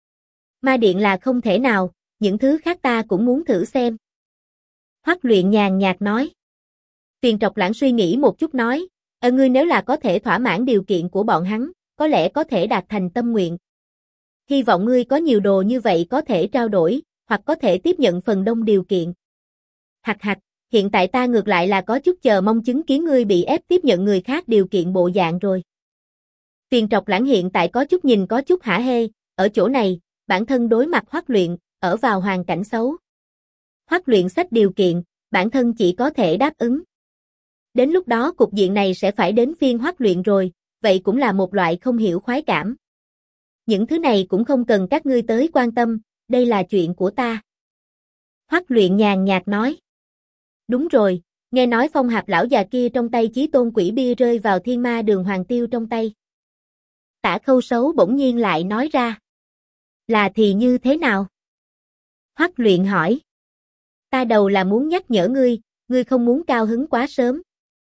Ma điện là không thể nào, những thứ khác ta cũng muốn thử xem. Hoắc Luyện nhàn nhạt nói. Tiền Trọc Lãng suy nghĩ một chút nói, ngươi nếu là có thể thỏa mãn điều kiện của bọn hắn, có lẽ có thể đạt thành tâm nguyện. Hy vọng ngươi có nhiều đồ như vậy có thể trao đổi, hoặc có thể tiếp nhận phần đông điều kiện. Hặc hặc, hiện tại ta ngược lại là có chút chờ mong chứng kiến ngươi bị ép tiếp nhận người khác điều kiện bộ dạng rồi. Tiền Trọc Lãng hiện tại có chút nhìn có chút hả hê, ở chỗ này, bản thân đối mặt Hoắc Luyện, ở vào hoàn cảnh xấu. Hoắc Luyện xách điều kiện, bản thân chỉ có thể đáp ứng. Đến lúc đó cục diện này sẽ phải đến phiên Hoắc Luyện rồi, vậy cũng là một loại không hiểu khoái cảm. Những thứ này cũng không cần các ngươi tới quan tâm, đây là chuyện của ta. Hoắc Luyện nhàn nhạt nói. Đúng rồi, nghe nói Phong Hạp lão già kia trong tay Chí Tôn Quỷ Bia rơi vào Thiên Ma Đường Hoàng Tiêu trong tay. Tả Khâu Sấu bỗng nhiên lại nói ra. Là thì như thế nào? Hoắc Luyện hỏi. Ta đầu là muốn nhắc nhở ngươi không muốn cao hứng quá sớm.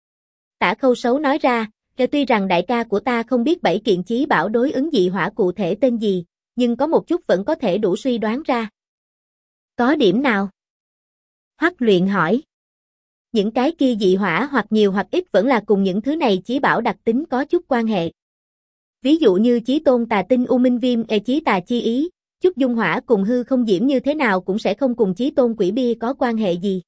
Tả Khâu Sấu nói ra, tuy rằng đại ca của ta không biết 7 kiện chí bảo đối ứng dị hỏa cụ thể tên gì, nhưng có một chút vẫn có thể đủ suy đoán ra. Có điểm nào? Hoắc Luyện hỏi. Những cái kia dị hỏa hoặc nhiều hoặc ít vẫn là cùng những thứ này chí bảo đặc tính có chút quan hệ. Ví dụ như Chí Tôn Tà Tinh U Minh Viêm Chí Tà Chi Ý, chút dung hỏa cùng hư không diễm như thế nào cũng sẽ không cùng Chí Tôn Quỷ Bia có quan hệ gì.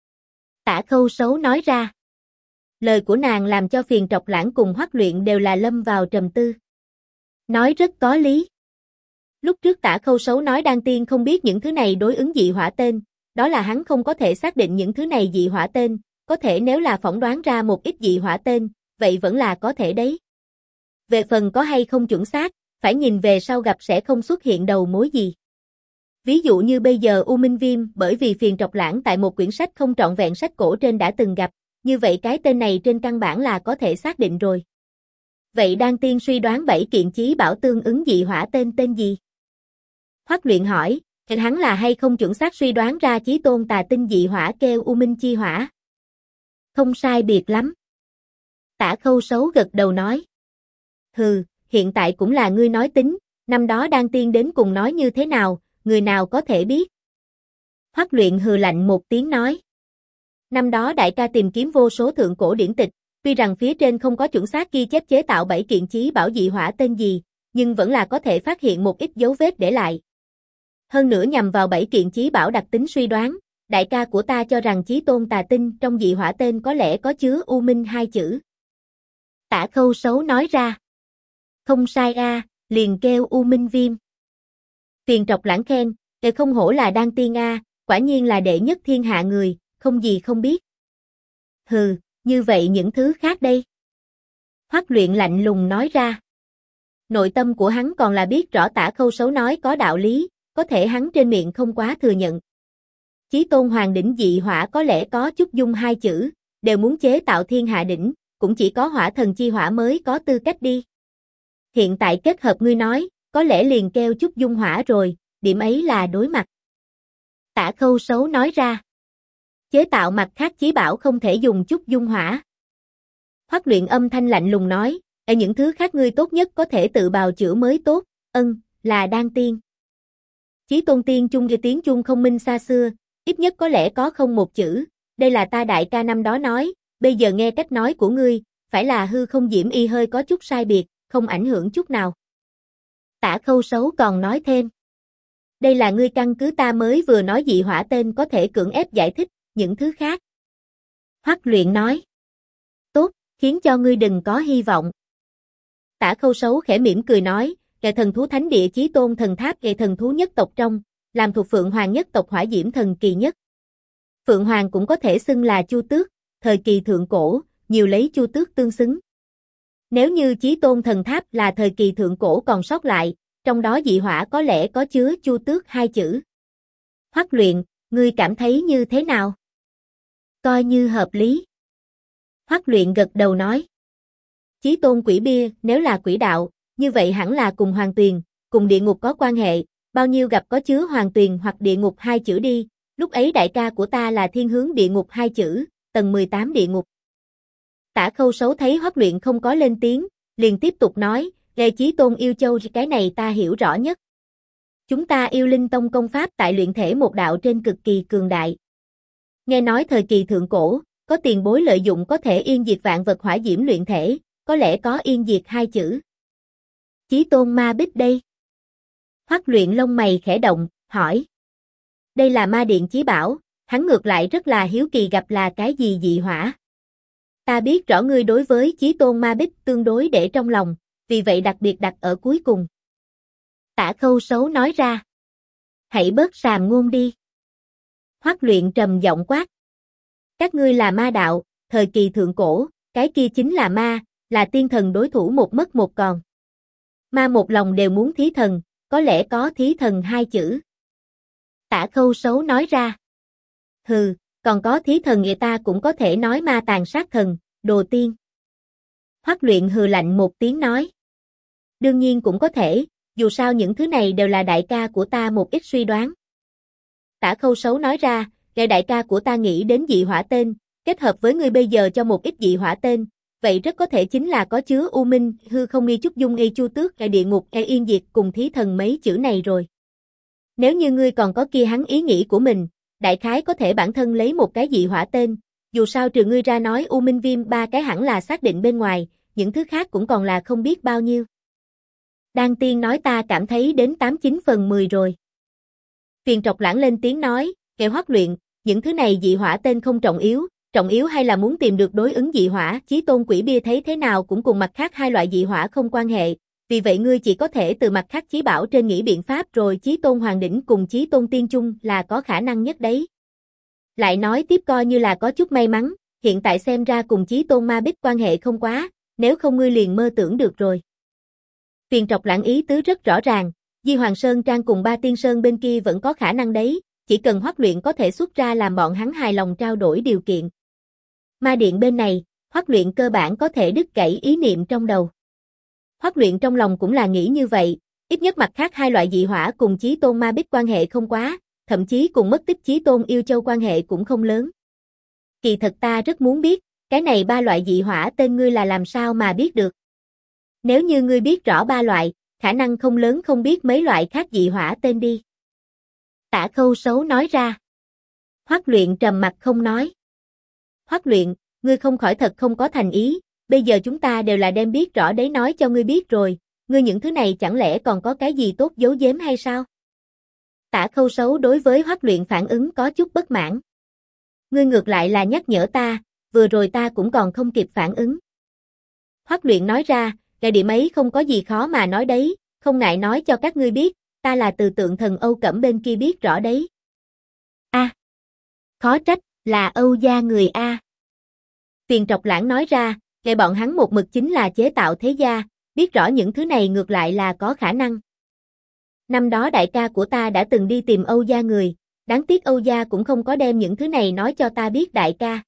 Tả Khâu Sấu nói ra. Lời của nàng làm cho Phiền Trọc Lãng cùng Hoắc Luyện đều là lâm vào trầm tư. Nói rất có lý. Lúc trước Tả Khâu Sấu nói Đan Tiên không biết những thứ này đối ứng dị hỏa tên, đó là hắn không có thể xác định những thứ này dị hỏa tên, có thể nếu là phỏng đoán ra một ít dị hỏa tên, vậy vẫn là có thể đấy. Về phần có hay không chuẩn xác, phải nhìn về sau gặp sẽ không xuất hiện đầu mối gì. Ví dụ như bây giờ U Minh Viêm bởi vì Phiền Trọc Lãng tại một quyển sách không trọn vẹn sách cổ trên đã từng gặp, như vậy cái tên này trên căn bản là có thể xác định rồi. Vậy Đan Tiên suy đoán 7 kiện chí bảo tương ứng dị hỏa tên gì? Hoắc Luyện hỏi, hắn là hay không chuẩn xác suy đoán ra Chí Tôn Tà Tinh dị hỏa kêu U Minh chi hỏa? Không sai biệt lắm. Tả Khâu Sấu gật đầu nói. Hừ, hiện tại cũng là ngươi nói tính, năm đó Đan Tiên đến cùng nói như thế nào, người nào có thể biết? Hoắc Luyện hừ lạnh một tiếng nói. Năm đó đại ca tìm kiếm vô số thượng cổ điển tịch, tuy rằng phía trên không có chuẩn xác ghi chép chế tạo 7 kiện chí bảo dị hỏa tên gì, nhưng vẫn là có thể phát hiện một ít dấu vết để lại. Hơn nữa nhằm vào 7 kiện chí bảo đặc tính suy đoán, đại ca của ta cho rằng Chí Tôn Tà Tinh trong dị hỏa tên có lẽ có chứa U Minh 2 chữ. Tả Khâu Sấu nói ra. Không sai a, liền kêu U Minh Viêm. Phiền Trọc Lãng khen, không hổ là đan tiên a, quả nhiên là đệ nhất thiên hạ người, không gì không biết. Hừ, như vậy những thứ khác đây. Hoắc Luyện lạnh lùng nói ra. Nội tâm của hắn còn là biết rõ Tả Khâu Sấu nói có đạo lý, có thể hắn trên miệng không quá thừa nhận. Chí Tôn Hoàng đỉnh dị hỏa có lẽ có chút dung hai chữ, đều muốn chế tạo thiên hạ đỉnh, cũng chỉ có hỏa thần chi hỏa mới có tư cách đi. Hiện tại kết hợp ngươi nói, có lẽ liền kêu chút dung hỏa rồi, điểm ấy là đối mặt. Tả Khâu Sấu nói ra. Chế tạo mặt khác chí bảo không thể dùng chút dung hỏa. Hoắc Luyện âm thanh lạnh lùng nói, những thứ khác ngươi tốt nhất có thể tự bào chữa mới tốt, là đan tiên. Chí Tôn tiên chung ghi tiếng chung không minh xa xưa, ít nhất có lẽ có không một chữ, đây là ta đại ca năm đó nói, bây giờ nghe cách nói của ngươi, phải là hư không diễm y hơi có chút sai biệt, không ảnh hưởng chút nào. Tả Khâu Sấu còn nói thêm. Đây là ngươi căn cứ ta mới vừa nói dị hỏa tên có thể cưỡng ép giải thích, những thứ khác. Hoắc Luyện nói. Tốt, khiến cho ngươi đừng có hy vọng. Tả Khâu Sấu khẽ mỉm cười nói, Nghệ thần thú thánh địa Chí Tôn thần tháp Nghệ thần thú nhất tộc trong, làm thuộc Phượng Hoàng nhất tộc hỏa diễm thần kỳ nhất. Phượng Hoàng cũng có thể xưng là Chu Tước, thời kỳ thượng cổ, nhiều lấy Chu Tước tương xứng. Nếu như Chí Tôn thần tháp là thời kỳ thượng cổ còn sót lại, trong đó dị hỏa có lẽ có chứa Chu Tước hai chữ. Hoắc Luyện, ngươi cảm thấy như thế nào? Coi như hợp lý. Hoắc Luyện gật đầu nói. Chí Tôn quỷ bia, nếu là quỷ đạo, như vậy hẳn là cùng Hoàng Tuyền, cùng địa ngục có quan hệ, bao nhiêu gặp có chứa Hoàng Tuyền hoặc địa ngục hai chữ đi, lúc ấy đại ca của ta là thiên hướng địa ngục hai chữ, tầng 18 địa ngục. Tả Khâu Sấu thấy Hoắc Luyện không có lên tiếng, liền tiếp tục nói, Lê Chí Tôn yêu châu cái này ta hiểu rõ nhất. Chúng ta yêu linh tông công pháp tại luyện thể một đạo trên cực kỳ cường đại. Nghe nói thời kỳ thượng cổ, có tiền bối lợi dụng có thể yên diệt vạn vật hỏa diễm luyện thể, có lẽ có yên diệt hai chữ. Chí Tôn ma bích đây. Hoắc Luyện lông mày khẽ động, hỏi. Đây là ma điện chí bảo, hắn ngược lại rất là hiếu kỳ gặp là cái gì dị hỏa. Ta biết rõ ngươi đối với Chí Tôn ma bích tương đối để trong lòng, vì vậy đặc biệt đặt ở cuối cùng. Tả Khâu Sấu nói ra. Hãy bớt sàm ngôn đi. Hoắc Luyện trầm giọng quát. Các ngươi là ma đạo, thời kỳ thượng cổ, cái kia chính là ma, là tiên thần đối thủ một mất một còn. Ma một lòng đều muốn thí thần, có lẽ có thí thần hai chữ. Tả Khâu Sấu nói ra. Hừ, còn có thí thần người ta cũng có thể nói ma tàn sát thần, đồ tiên. Hoắc Luyện hừ lạnh một tiếng nói. Đương nhiên cũng có thể, dù sao những thứ này đều là đại ca của ta một ít suy đoán. Tả Khâu Sấu nói ra, để đại ca của ta nghĩ đến dị hỏa tên, kết hợp với ngươi bây giờ cho một ít dị hỏa tên, vậy rất có thể chính là có chứa u minh, hư không y chút dung y chu tước, địa ngục, yên diệt cùng thí thần mấy chữ này rồi. Nếu như ngươi còn có kia hắn ý nghĩ của mình, đại khái có thể bản thân lấy một cái dị hỏa tên, dù sao trừ ngươi ra nói u minh viêm ba cái hẳn là xác định bên ngoài, những thứ khác cũng còn là không biết bao nhiêu. Đan tiên nói ta cảm thấy đến 89 phần 10 rồi. Phiền Trọc Lãng lên tiếng nói, kệ Hoắc Luyện, những thứ này dị hỏa tên không trọng yếu hay là muốn tìm được đối ứng dị hỏa, Chí Tôn quỷ bia thấy thế nào cũng cùng mặt khác hai loại dị hỏa không quan hệ, vì vậy ngươi chỉ có thể từ mặt khác chí bảo trên nghĩ biện pháp rồi Chí Tôn Hoàng đỉnh cùng Chí Tôn tiên chung là có khả năng nhất đấy. Lại nói tiếp coi như là có chút may mắn, hiện tại xem ra cùng Chí Tôn ma bích quan hệ không quá, nếu không ngươi liền mơ tưởng được rồi. Phiền Trọc Lãng ý tứ rất rõ ràng, Di Hoàng Sơn Trang cùng Ba Tiên Sơn bên kia vẫn có khả năng đấy, chỉ cần Hoắc Luyện có thể xuất ra làm bọn hắn hài lòng trao đổi điều kiện. Ma điện bên này, Hoắc Luyện cơ bản có thể đứt gãy ý niệm trong đầu. Hoắc Luyện trong lòng cũng là nghĩ như vậy, ít nhất mặt khác hai loại dị hỏa cùng Chí Tôn ma bích quan hệ không quá, thậm chí cùng mất tích Chí Tôn yêu châu quan hệ cũng không lớn. Kỳ thật ta rất muốn biết, cái này ba loại dị hỏa tên ngươi là làm sao mà biết được. Nếu như ngươi biết rõ ba loại, khả năng không lớn không biết mấy loại khác dị hỏa tên đi. Tả Khâu Sấu nói ra. Hoắc Luyện trầm mặt không nói. Hoắc Luyện, ngươi không khỏi thật không có thành ý, bây giờ chúng ta đều là đem biết rõ đấy nói cho ngươi biết rồi, ngươi những thứ này chẳng lẽ còn có cái gì tốt giấu giếm hay sao? Tả Khâu Sấu đối với Hoắc Luyện phản ứng có chút bất mãn. Ngươi ngược lại là nhắc nhở ta, vừa rồi ta cũng còn không kịp phản ứng. Hoắc Luyện nói ra, cái điểm ấy không có gì khó mà nói đấy, không ngại nói cho các ngươi biết, ta là từ Tượng Thần Âu Cẩm bên kia biết rõ đấy. A, khó trách, là Âu gia người a. Phiền Trọc Lãng nói ra, kệ bọn hắn một mực chính là chế tạo thế gia, biết rõ những thứ này ngược lại là có khả năng. Năm đó đại ca của ta đã từng đi tìm Âu gia người, đáng tiếc Âu gia cũng không có đem những thứ này nói cho ta biết đại ca.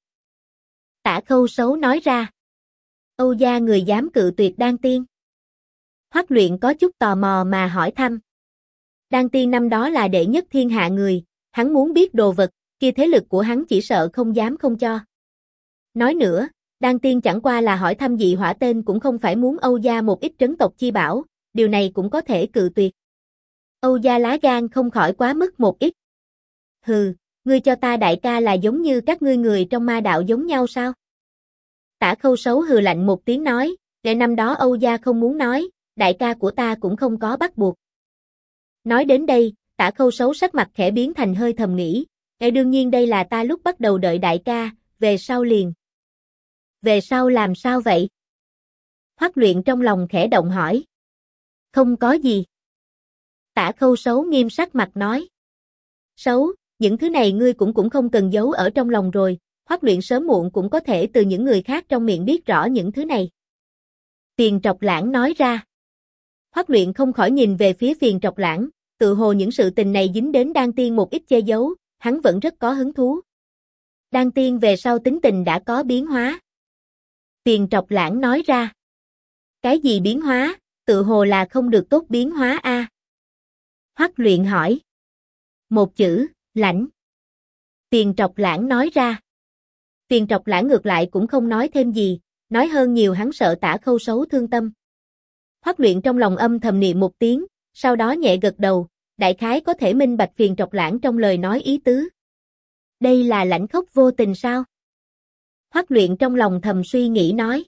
Tả Khâu Sấu nói ra. Âu gia người dám cự tuyệt Đan Tiên. Hoắc Luyện có chút tò mò mà hỏi thăm. Đan Tiên năm đó là đệ nhất thiên hạ người, hắn muốn biết đồ vật, kia thế lực của hắn chỉ sợ không dám không cho. Nói nữa, Đan Tiên chẳng qua là hỏi thăm dị hỏa tên cũng không phải muốn Âu gia một ít trấn tộc chi bảo, điều này cũng có thể cự tuyệt. Âu gia lá gan không khỏi quá mức một ít. Hừ, ngươi cho ta đại ca là giống như các ngươi người trong ma đạo giống nhau sao? Tả Khâu Sấu hừ lạnh một tiếng nói, để năm đó Âu gia không muốn nói, đại ca của ta cũng không có bắt buộc. Nói đến đây, Tả Khâu Sấu sắc mặt khẽ biến thành hơi thầm nghĩ, đương nhiên đây là ta lúc bắt đầu đợi đại ca, về sau liền. Về sau làm sao vậy? Hoắc Luyện trong lòng khẽ động hỏi. Không có gì. Tả Khâu Sấu nghiêm sắc mặt nói. Sấu, những thứ này ngươi cũng không cần giấu ở trong lòng rồi, Hoắc Luyện sớm muộn cũng có thể từ những người khác trong miệng biết rõ những thứ này. Phiền Trọc Lãng nói ra. Hoắc Luyện không khỏi nhìn về phía Phiền Trọc Lãng, tự hồ những sự tình này dính đến Đan Tiên một ít che giấu, hắn vẫn rất có hứng thú. Đan Tiên về sau tính tình đã có biến hóa. Phiền Trọc Lãng nói ra. Cái gì biến hóa, tự hồ là không được tốt biến hóa a. Hoắc Luyện hỏi. Một chữ, lãnh. Phiền Trọc Lãng nói ra. Phiền Trọc Lãng ngược lại cũng không nói thêm gì, nói hơn nhiều hắn sợ Tả Khâu Sấu thương tâm. Hoắc Luyện trong lòng âm thầm niệm một tiếng, sau đó nhẹ gật đầu, đại khái có thể minh bạch Phiền Trọc Lãng trong lời nói ý tứ. Đây là lãnh khốc vô tình sao? Hoắc Luyện trong lòng thầm suy nghĩ nói.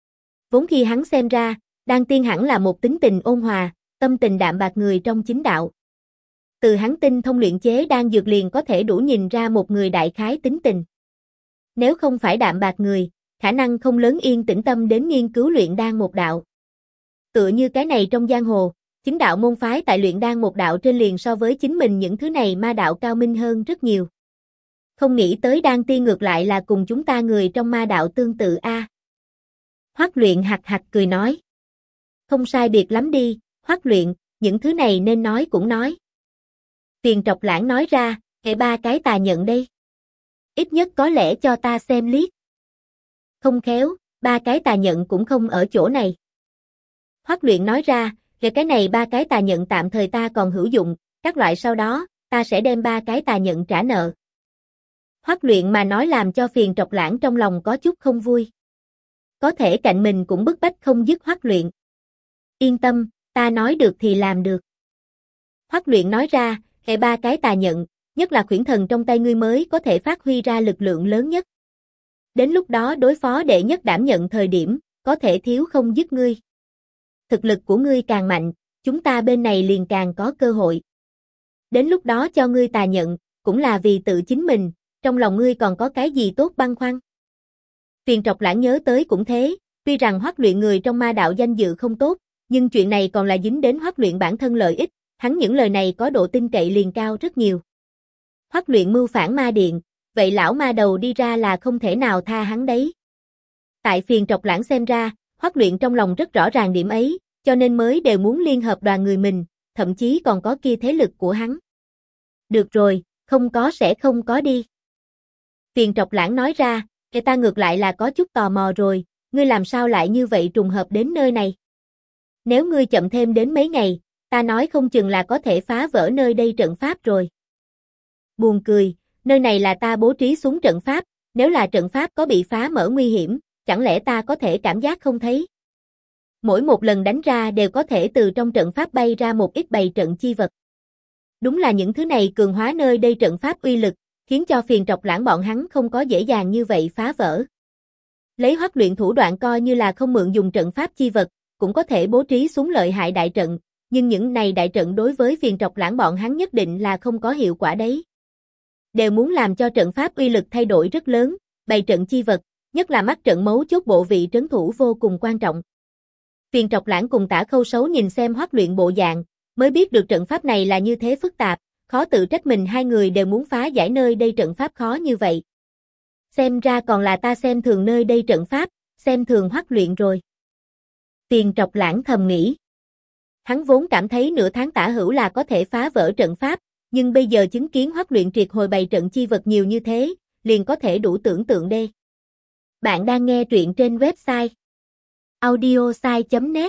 Vốn khi hắn xem ra, Đan Tiên hẳn là một tính tình ôn hòa, tâm tình đạm bạc người trong chính đạo. Từ hắn tinh thông luyện chế đan dược liền có thể đủ nhìn ra một người đại khái tính tình. Nếu không phải đạm bạc người, khả năng không lớn yên tĩnh tâm đến nghiên cứu luyện đan một đạo. Tựa như cái này trong giang hồ, chính đạo môn phái tại luyện đan một đạo trên liền so với chính mình những thứ này ma đạo cao minh hơn rất nhiều. Không nghĩ tới Đan Tiên ngược lại là cùng chúng ta người trong ma đạo tương tự a. Hoắc Luyện hạc hạc cười nói. Không sai biệt lắm đi, Hoắc Luyện, những thứ này nên nói cũng nói. Phiền Trọc Lãng nói ra, ba cái tà nhận đây. Ít nhất có lẽ cho ta xem liếc. Không khéo, ba cái tà nhận cũng không ở chỗ này. Hoắc Luyện nói ra, cái này ba cái tà nhận tạm thời ta còn hữu dụng, các loại sau đó, ta sẽ đem ba cái tà nhận trả nợ. Hoắc Luyện mà nói làm cho Phiền Trọc Lãng trong lòng có chút không vui. Có thể cạnh mình cũng bức bách không dứt Hoắc Luyện. Yên tâm, ta nói được thì làm được. Hoắc Luyện nói ra, ba cái tà nhận, nhất là khuyển thần trong tay ngươi mới có thể phát huy ra lực lượng lớn nhất. Đến lúc đó đối phó đệ nhất đảm nhận thời điểm, có thể thiếu không dứt ngươi. Thực lực của ngươi càng mạnh, chúng ta bên này liền càng có cơ hội. Đến lúc đó cho ngươi tà nhận, cũng là vì tự chính mình, trong lòng ngươi còn có cái gì tốt băn khoăn. Phiền Trọc Lãng nhớ tới cũng thế, tuy rằng Hoắc Luyện người trong ma đạo danh dự không tốt, nhưng chuyện này còn là dính đến Hoắc Luyện bản thân lợi ích, hắn những lời này có độ tin cậy liền cao rất nhiều. Hoắc Luyện mưu phản ma điện, vậy lão ma đầu đi ra là không thể nào tha hắn đấy. Tại Phiền Trọc Lãng xem ra, Hoắc Luyện trong lòng rất rõ ràng điểm ấy, cho nên mới đều muốn liên hợp đoàn người mình, thậm chí còn có kia thế lực của hắn. Được rồi, không có sẽ không có đi. Phiền Trọc Lãng nói ra, ta ngược lại là có chút tò mò rồi, ngươi làm sao lại như vậy trùng hợp đến nơi này? Nếu ngươi chậm thêm đến mấy ngày, ta nói không chừng là có thể phá vỡ nơi đây trận pháp rồi. Buồn cười, nơi này là ta bố trí xuống trận pháp, nếu là trận pháp có bị phá mở nguy hiểm, chẳng lẽ ta có thể cảm giác không thấy? Mỗi một lần đánh ra đều có thể từ trong trận pháp bay ra một ít bày trận chi vật. Đúng là những thứ này cường hóa nơi đây trận pháp uy lực, khiến cho Phiền Trọc Lãng bọn hắn không có dễ dàng như vậy phá vỡ. Lấy Hoắc Luyện thủ đoạn coi như là không mượn dùng trận pháp chi vật, cũng có thể bố trí xuống lợi hại đại trận, nhưng những này đại trận đối với Phiền Trọc Lãng bọn hắn nhất định là không có hiệu quả đấy. Đều muốn làm cho trận pháp uy lực thay đổi rất lớn, bày trận chi vật, nhất là mắt trận mấu chốt bộ vị trấn thủ vô cùng quan trọng. Phiền Trọc Lãng cùng Tả Khâu Sấu nhìn xem Hoắc Luyện bộ dạng, mới biết được trận pháp này là như thế phức tạp, khó tự trách mình hai người đều muốn phá giải nơi đây trận pháp khó như vậy. Xem ra còn là ta xem thường nơi đây trận pháp, xem thường Hoắc Luyện rồi. Tiền Trọc Lãng thầm nghĩ. Hắn vốn cảm thấy nửa tháng tả hữu là có thể phá vỡ trận pháp, nhưng bây giờ chứng kiến Hoắc Luyện triệt hồi bày trận chi vật nhiều như thế, liền có thể đủ tưởng tượng đê. Bạn đang nghe truyện trên website audiosai.net.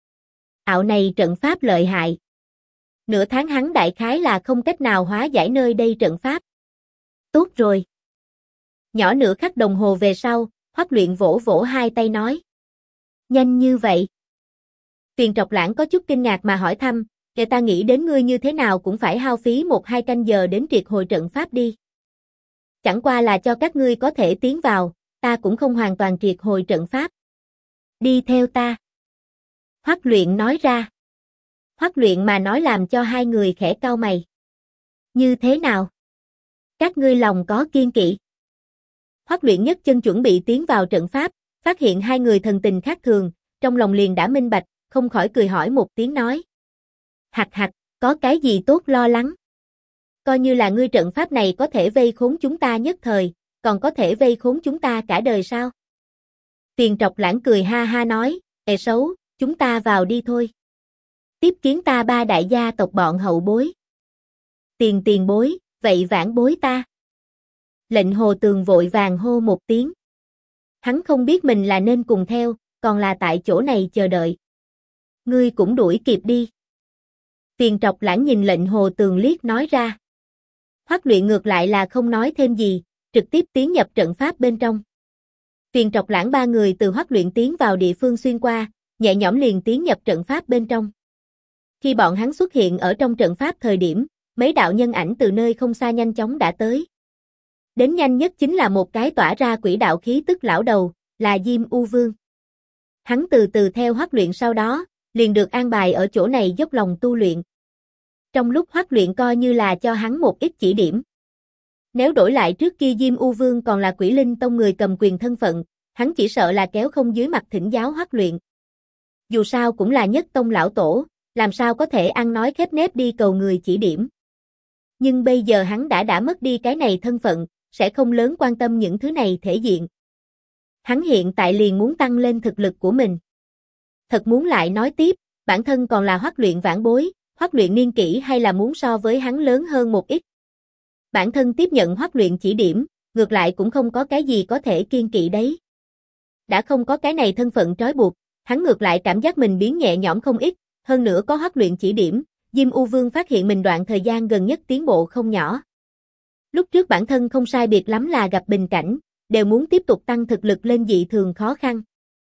Ảo này trận pháp lợi hại. Nửa tháng hắn đại khái là không cách nào hóa giải nơi đây trận pháp. Tốt rồi. Nhỏ nửa khắc đồng hồ về sau, Hoắc Luyện vỗ vỗ hai tay nói. Nhanh như vậy. Tiền Trọc Lãng có chút kinh ngạc mà hỏi thăm, kể ta nghĩ đến ngươi như thế nào cũng phải hao phí 1-2 canh giờ đến triệt hồi trận pháp đi. Chẳng qua là cho các ngươi có thể tiến vào, ta cũng không hoàn toàn triệt hồi trận pháp. Đi theo ta. Hoắc Luyện nói ra. Hoắc Luyện mà nói làm cho hai người khẽ cau mày. Như thế nào? Các ngươi lòng có kiêng kỵ. Hoắc Luyện nhấc chân chuẩn bị tiến vào trận pháp, phát hiện hai người thần tình khác thường, trong lòng liền đã minh bạch, không khỏi cười hỏi một tiếng nói. Hặc hặc, có cái gì tốt lo lắng? Coi như là ngươi trận pháp này có thể vây khốn chúng ta nhất thời, còn có thể vây khốn chúng ta cả đời sao? Tiền Trọc Lãng cười ha ha nói, ê xấu, chúng ta vào đi thôi. Tiếp kiến ta ba đại gia tộc bọn hậu bối. Tiền bối, vậy vãn bối ta. Lệnh Hồ Tường vội vàng hô một tiếng. Hắn không biết mình là nên cùng theo, còn là tại chỗ này chờ đợi. Ngươi cũng đuổi kịp đi. Tiền Trọc Lãng nhìn Lệnh Hồ Tường liếc nói ra. Hoắc Luyện ngược lại là không nói thêm gì, trực tiếp tiến nhập trận pháp bên trong. Tiền Trọc Lãng ba người từ Hoắc Luyện tiến vào địa phương xuyên qua, nhẹ nhõm liền tiến nhập trận pháp bên trong. Khi bọn hắn xuất hiện ở trong trận pháp thời điểm, mấy đạo nhân ảnh từ nơi không xa nhanh chóng đã tới. Đến nhanh nhất chính là một cái tỏa ra quỷ đạo khí tức lão đầu, là Diêm U Vương. Hắn từ từ theo Hoắc Luyện sau đó, liền được an bài ở chỗ này dốc lòng tu luyện. Trong lúc Hoắc Luyện coi như là cho hắn một ít chỉ điểm. Nếu đổi lại trước kia Diêm U Vương còn là Quỷ Linh Tông người cầm quyền thân phận, hắn chỉ sợ là kéo không dưới mặt thỉnh giáo Hoắc Luyện. Dù sao cũng là nhất tông lão tổ, làm sao có thể ăn nói khép nép đi cầu người chỉ điểm. Nhưng bây giờ hắn đã mất đi cái này thân phận, sẽ không lớn quan tâm những thứ này thể diện. Hắn hiện tại liền muốn tăng lên thực lực của mình. Thật muốn lại nói tiếp, bản thân còn là Hoắc Luyện vãn bối, Hoắc Luyện niên kỷ hay là muốn so với hắn lớn hơn một ít. Bản thân tiếp nhận Hoắc Luyện chỉ điểm, ngược lại cũng không có cái gì có thể kiêng kỵ đấy. Đã không có cái này thân phận trói buộc, hắn ngược lại cảm giác mình biến nhẹ nhõm không ít, hơn nữa có Hoắc Luyện chỉ điểm, Diêm U Vương phát hiện mình đoạn thời gian gần nhất tiến bộ không nhỏ. Lúc trước bản thân không sai biệt lắm là gặp bình cảnh, đều muốn tiếp tục tăng thực lực lên dị thường khó khăn.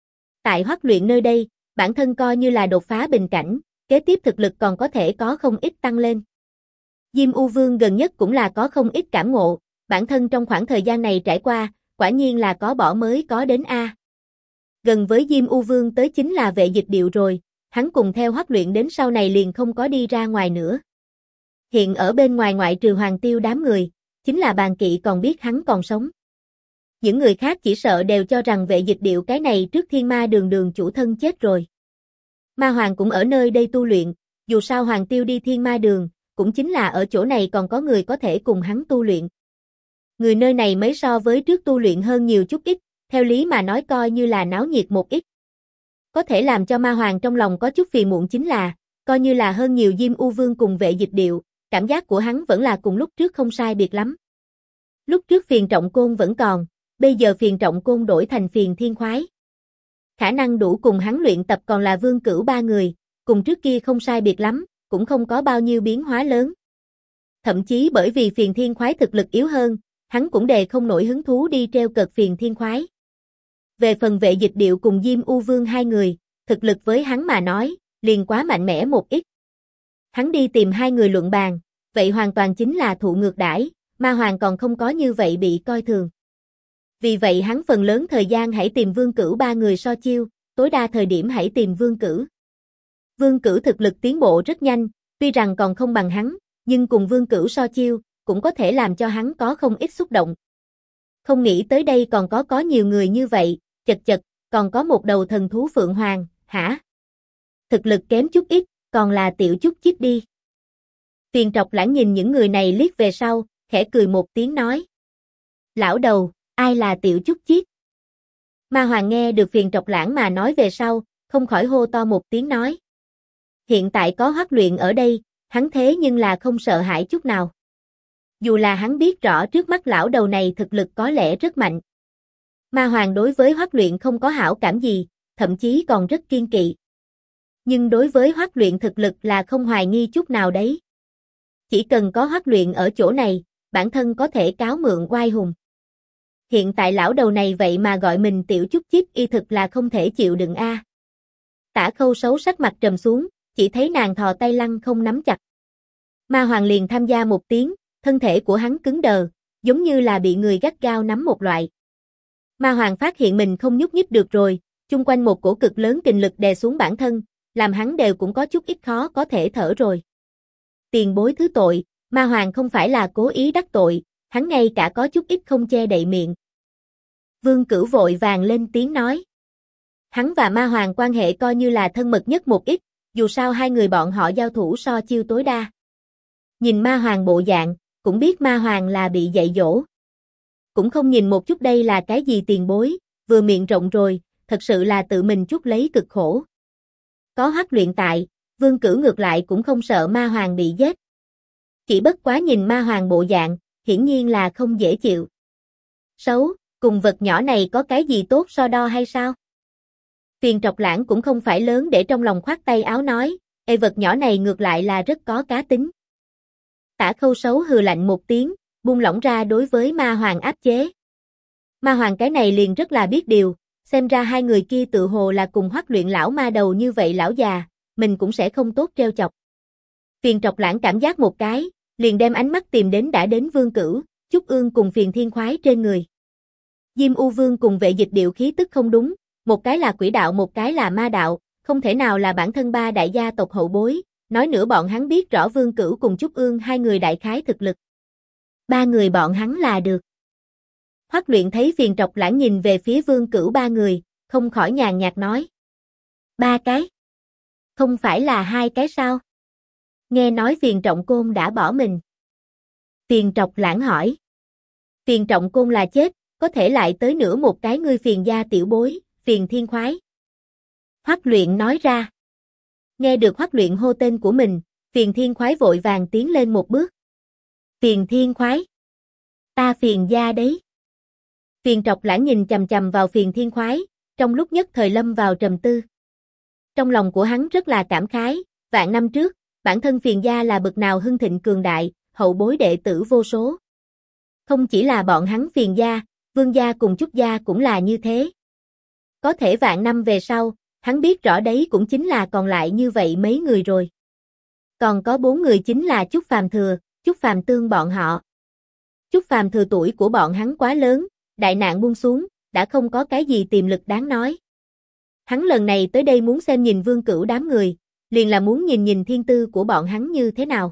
Tại Hoắc Luyện nơi đây, bản thân coi như là đột phá bình cảnh, kế tiếp thực lực còn có thể có không ít tăng lên. Diêm U Vương gần nhất cũng là có không ít cảm ngộ, bản thân trong khoảng thời gian này trải qua, quả nhiên là có bỏ mới có đến A. Gần với Diêm U Vương tới chính là Vệ Dịch Điệu rồi, hắn cùng theo Hoắc Luyện đến sau này liền không có đi ra ngoài nữa. Hiện ở bên ngoài ngoại trừ Hoàng Tiêu đám người, chính là Bàn Kỵ còn biết hắn còn sống. Những người khác chỉ sợ đều cho rằng Vệ Dịch Điệu cái này trước Thiên Ma Đường chủ thân chết rồi. Ma Hoàng cũng ở nơi đây tu luyện, dù sao Hoàng Tiêu đi Thiên Ma Đường, cũng chính là ở chỗ này còn có người có thể cùng hắn tu luyện. Người nơi này mới so với trước tu luyện hơn nhiều chút ít, theo lý mà nói coi như là náo nhiệt một ít. Có thể làm cho Ma Hoàng trong lòng có chút phiền muộn chính là, coi như là hơn nhiều Diêm U Vương cùng Vệ Dịch Điệu, cảm giác của hắn vẫn là cùng lúc trước không sai biệt lắm. Lúc trước Phiền Trọng Côn vẫn còn, bây giờ Phiền Trọng Côn đổi thành Phiền Thiên Khoái. Khả năng đủ cùng hắn luyện tập còn là Vương Cửu ba người, cùng trước kia không sai biệt lắm, cũng không có bao nhiêu biến hóa lớn. Thậm chí bởi vì Phiền Thiên Khoái thực lực yếu hơn, hắn cũng đề không nổi hứng thú đi treo cợt Phiền Thiên Khoái. Về phần Vệ Dịch Điệu cùng Diêm U Vương hai người, thực lực với hắn mà nói, liền quá mạnh mẽ một ít. Hắn đi tìm hai người luận bàn, vậy hoàn toàn chính là thụ ngược đãi, Ma Hoàng còn không có như vậy bị coi thường. Vì vậy hắn phần lớn thời gian hãy tìm Vương Cửu ba người so chiêu, tối đa thời điểm hãy tìm Vương Cửu. Vương Cửu thực lực tiến bộ rất nhanh, tuy rằng còn không bằng hắn, nhưng cùng Vương Cửu so chiêu, cũng có thể làm cho hắn có không ít xúc động. Không nghĩ tới đây còn có nhiều người như vậy, chật, còn có một đầu thần thú Phượng Hoàng, hả? Thực lực kém chút ít, còn là tiểu chút chít đi. Phiền Trọc Lãng nhìn những người này liếc về sau, khẽ cười một tiếng nói. Lão đầu, ai là tiểu chút chít? Ma Hoàng nghe được Phiền Trọc Lãng mà nói về sau, không khỏi hô to một tiếng nói. Hiện tại có Hoắc Luyện ở đây, hắn thế nhưng là không sợ hãi chút nào. Dù là hắn biết rõ trước mắt lão đầu này thực lực có lẽ rất mạnh. Ma Hoàng đối với Hoắc Luyện không có hảo cảm gì, thậm chí còn rất kiên kỵ. Nhưng đối với Hoắc Luyện thực lực là không hoài nghi chút nào đấy. Chỉ cần có Hoắc Luyện ở chỗ này, bản thân có thể cáo mượn oai hùng. Hiện tại lão đầu này vậy mà gọi mình tiểu chút chít y thực là không thể chịu đựng a. Tả Khâu xấu sắc mặt trầm xuống, chỉ thấy nàng thò tay lăng không nắm chặt. Ma Hoàng liền tham gia một tiếng, thân thể của hắn cứng đờ, giống như là bị người gắt gao nắm một loại. Ma Hoàng phát hiện mình không nhúc nhích được rồi, chung quanh một cổ cực lớn kình lực đè xuống bản thân, làm hắn đều cũng có chút ít khó có thể thở rồi. Tiền bối thứ tội, Ma Hoàng không phải là cố ý đắc tội, hắn ngay cả có chút ít không che đậy miệng. Vương Cửu vội vàng lên tiếng nói. Hắn và Ma Hoàng quan hệ coi như là thân mật nhất một ít, dù sao hai người bọn họ giao thủ so chiêu tối đa. Nhìn Ma Hoàng bộ dạng, cũng biết Ma Hoàng là bị dạy dỗ. Cũng không nhìn một chút đây là cái gì tiền bối, vừa miệng rộng rồi, thật sự là tự mình chuốc lấy cực khổ. Có Hoắc Luyện tại, Vương Cửu ngược lại cũng không sợ Ma Hoàng bị giết. Chỉ bất quá nhìn Ma Hoàng bộ dạng, hiển nhiên là không dễ chịu. Xấu, cùng vật nhỏ này có cái gì tốt so đo hay sao? Phiền Trọc Lãng cũng không phải lớn để trong lòng khoát tay áo nói, ê vật nhỏ này ngược lại là rất có cá tính. Tả Khâu xấu hừ lạnh một tiếng, buông lỏng ra đối với Ma Hoàng áp chế. Ma Hoàng cái này liền rất là biết điều, xem ra hai người kia tự hồ là cùng Hoắc Luyện lão ma đầu như vậy lão già, mình cũng sẽ không tốt trêu chọc. Phiền Trọc Lãng cảm giác một cái, liền đem ánh mắt tìm đến đã đến Vương Cửu, Trúc Ương cùng Phiền Thiên Khoái trên người. Diêm U Vương cùng Vệ Dịch Điệu khí tức không đúng, một cái là quỷ đạo một cái là ma đạo, không thể nào là bản thân ba đại gia tộc hậu bối, nói nữa bọn hắn biết rõ Vương Cửu cùng Trúc Ương hai người đại khái thực lực. Ba người bọn hắn là được. Hoắc Luyện thấy Phiền Trọc Lãng nhìn về phía Vương Cửu ba người, không khỏi nhàn nhạt nói. Ba cái? Không phải là hai cái sao? Nghe nói Phiền Trọng Côn đã bỏ mình. Phiền Trọc Lãng hỏi. Phiền Trọng Côn là chết, có thể lại tới nữa một cái ngươi Phiền gia tiểu bối, Phiền Thiên Khoái. Hoắc Luyện nói ra. Nghe được Hoắc Luyện hô tên của mình, Phiền Thiên Khoái vội vàng tiến lên một bước. Phiền Thiên Khoái. Ta Phiền gia đấy. Phiền Trọc Lãng nhìn chằm chằm vào Phiền Thiên Khoái, trong lúc nhất thời lâm vào trầm tư. Trong lòng của hắn rất là cảm khái, vạn năm trước, bản thân Phiền gia là bậc nào hưng thịnh cường đại, hậu bối đệ tử vô số. Không chỉ là bọn hắn Phiền gia, Vương gia cùng Trúc gia cũng là như thế. Có thể vạn năm về sau, hắn biết rõ đấy cũng chính là còn lại như vậy mấy người rồi. Còn có 4 người chính là Trúc Phàm Thừa, Trúc Phàm Tương bọn họ. Trúc Phàm Thừa tuổi của bọn hắn quá lớn, đại nạn buông xuống, đã không có cái gì tiềm lực đáng nói. Hắn lần này tới đây muốn xem nhìn Vương Cửu đám người, liền là muốn nhìn nhìn thiên tư của bọn hắn như thế nào.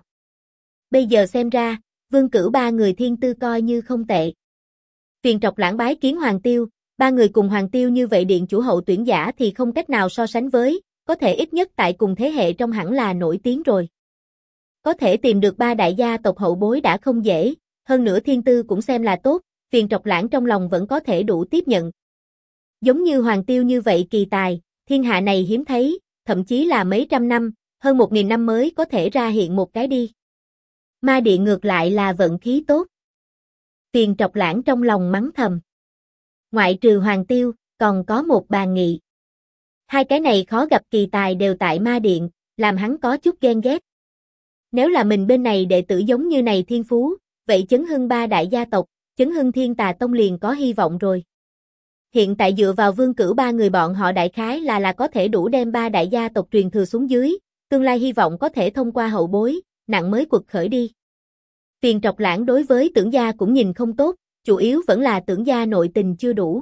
Bây giờ xem ra, Vương Cửu ba người thiên tư coi như không tệ. Phiền Trọc Lãng bái kiến Hoàng Tiêu, ba người cùng Hoàng Tiêu như vậy điện chủ hậu tuyển giả thì không cách nào so sánh với, có thể ít nhất tại cùng thế hệ trong hẳn là nổi tiếng rồi. Có thể tìm được ba đại gia tộc hậu bối đã không dễ, hơn nữa thiên tư cũng xem là tốt, Phiền Trọc Lãng trong lòng vẫn có thể đủ tiếp nhận. Giống như Hoàng Tiêu như vậy kỳ tài, thiên hạ này hiếm thấy, thậm chí là mấy trăm năm, hơn 1000 năm mới có thể ra hiện một cái đi. Ma Điện ngược lại là vận khí tốt. Phiền Trọc Lãng trong lòng mắng thầm. Ngoại trừ Hoàng Tiêu, còn có một bàn nghị. Hai cái này khó gặp kỳ tài đều tại Ma Điện, làm hắn có chút ghen ghét. Nếu là mình bên này đệ tử giống như này thiên phú, vậy chấn hưng ba đại gia tộc, chấn hưng Thiên Tà Tông liền có hy vọng rồi. Hiện tại dựa vào Vương Cửu ba người bọn họ đại khái là có thể đủ đem ba đại gia tộc truyền thừa xuống dưới, tương lai hy vọng có thể thông qua hậu bối, nặng mới quật khởi đi. Phiền Trọc Lãng đối với Tưởng gia cũng nhìn không tốt, chủ yếu vẫn là Tưởng gia nội tình chưa đủ.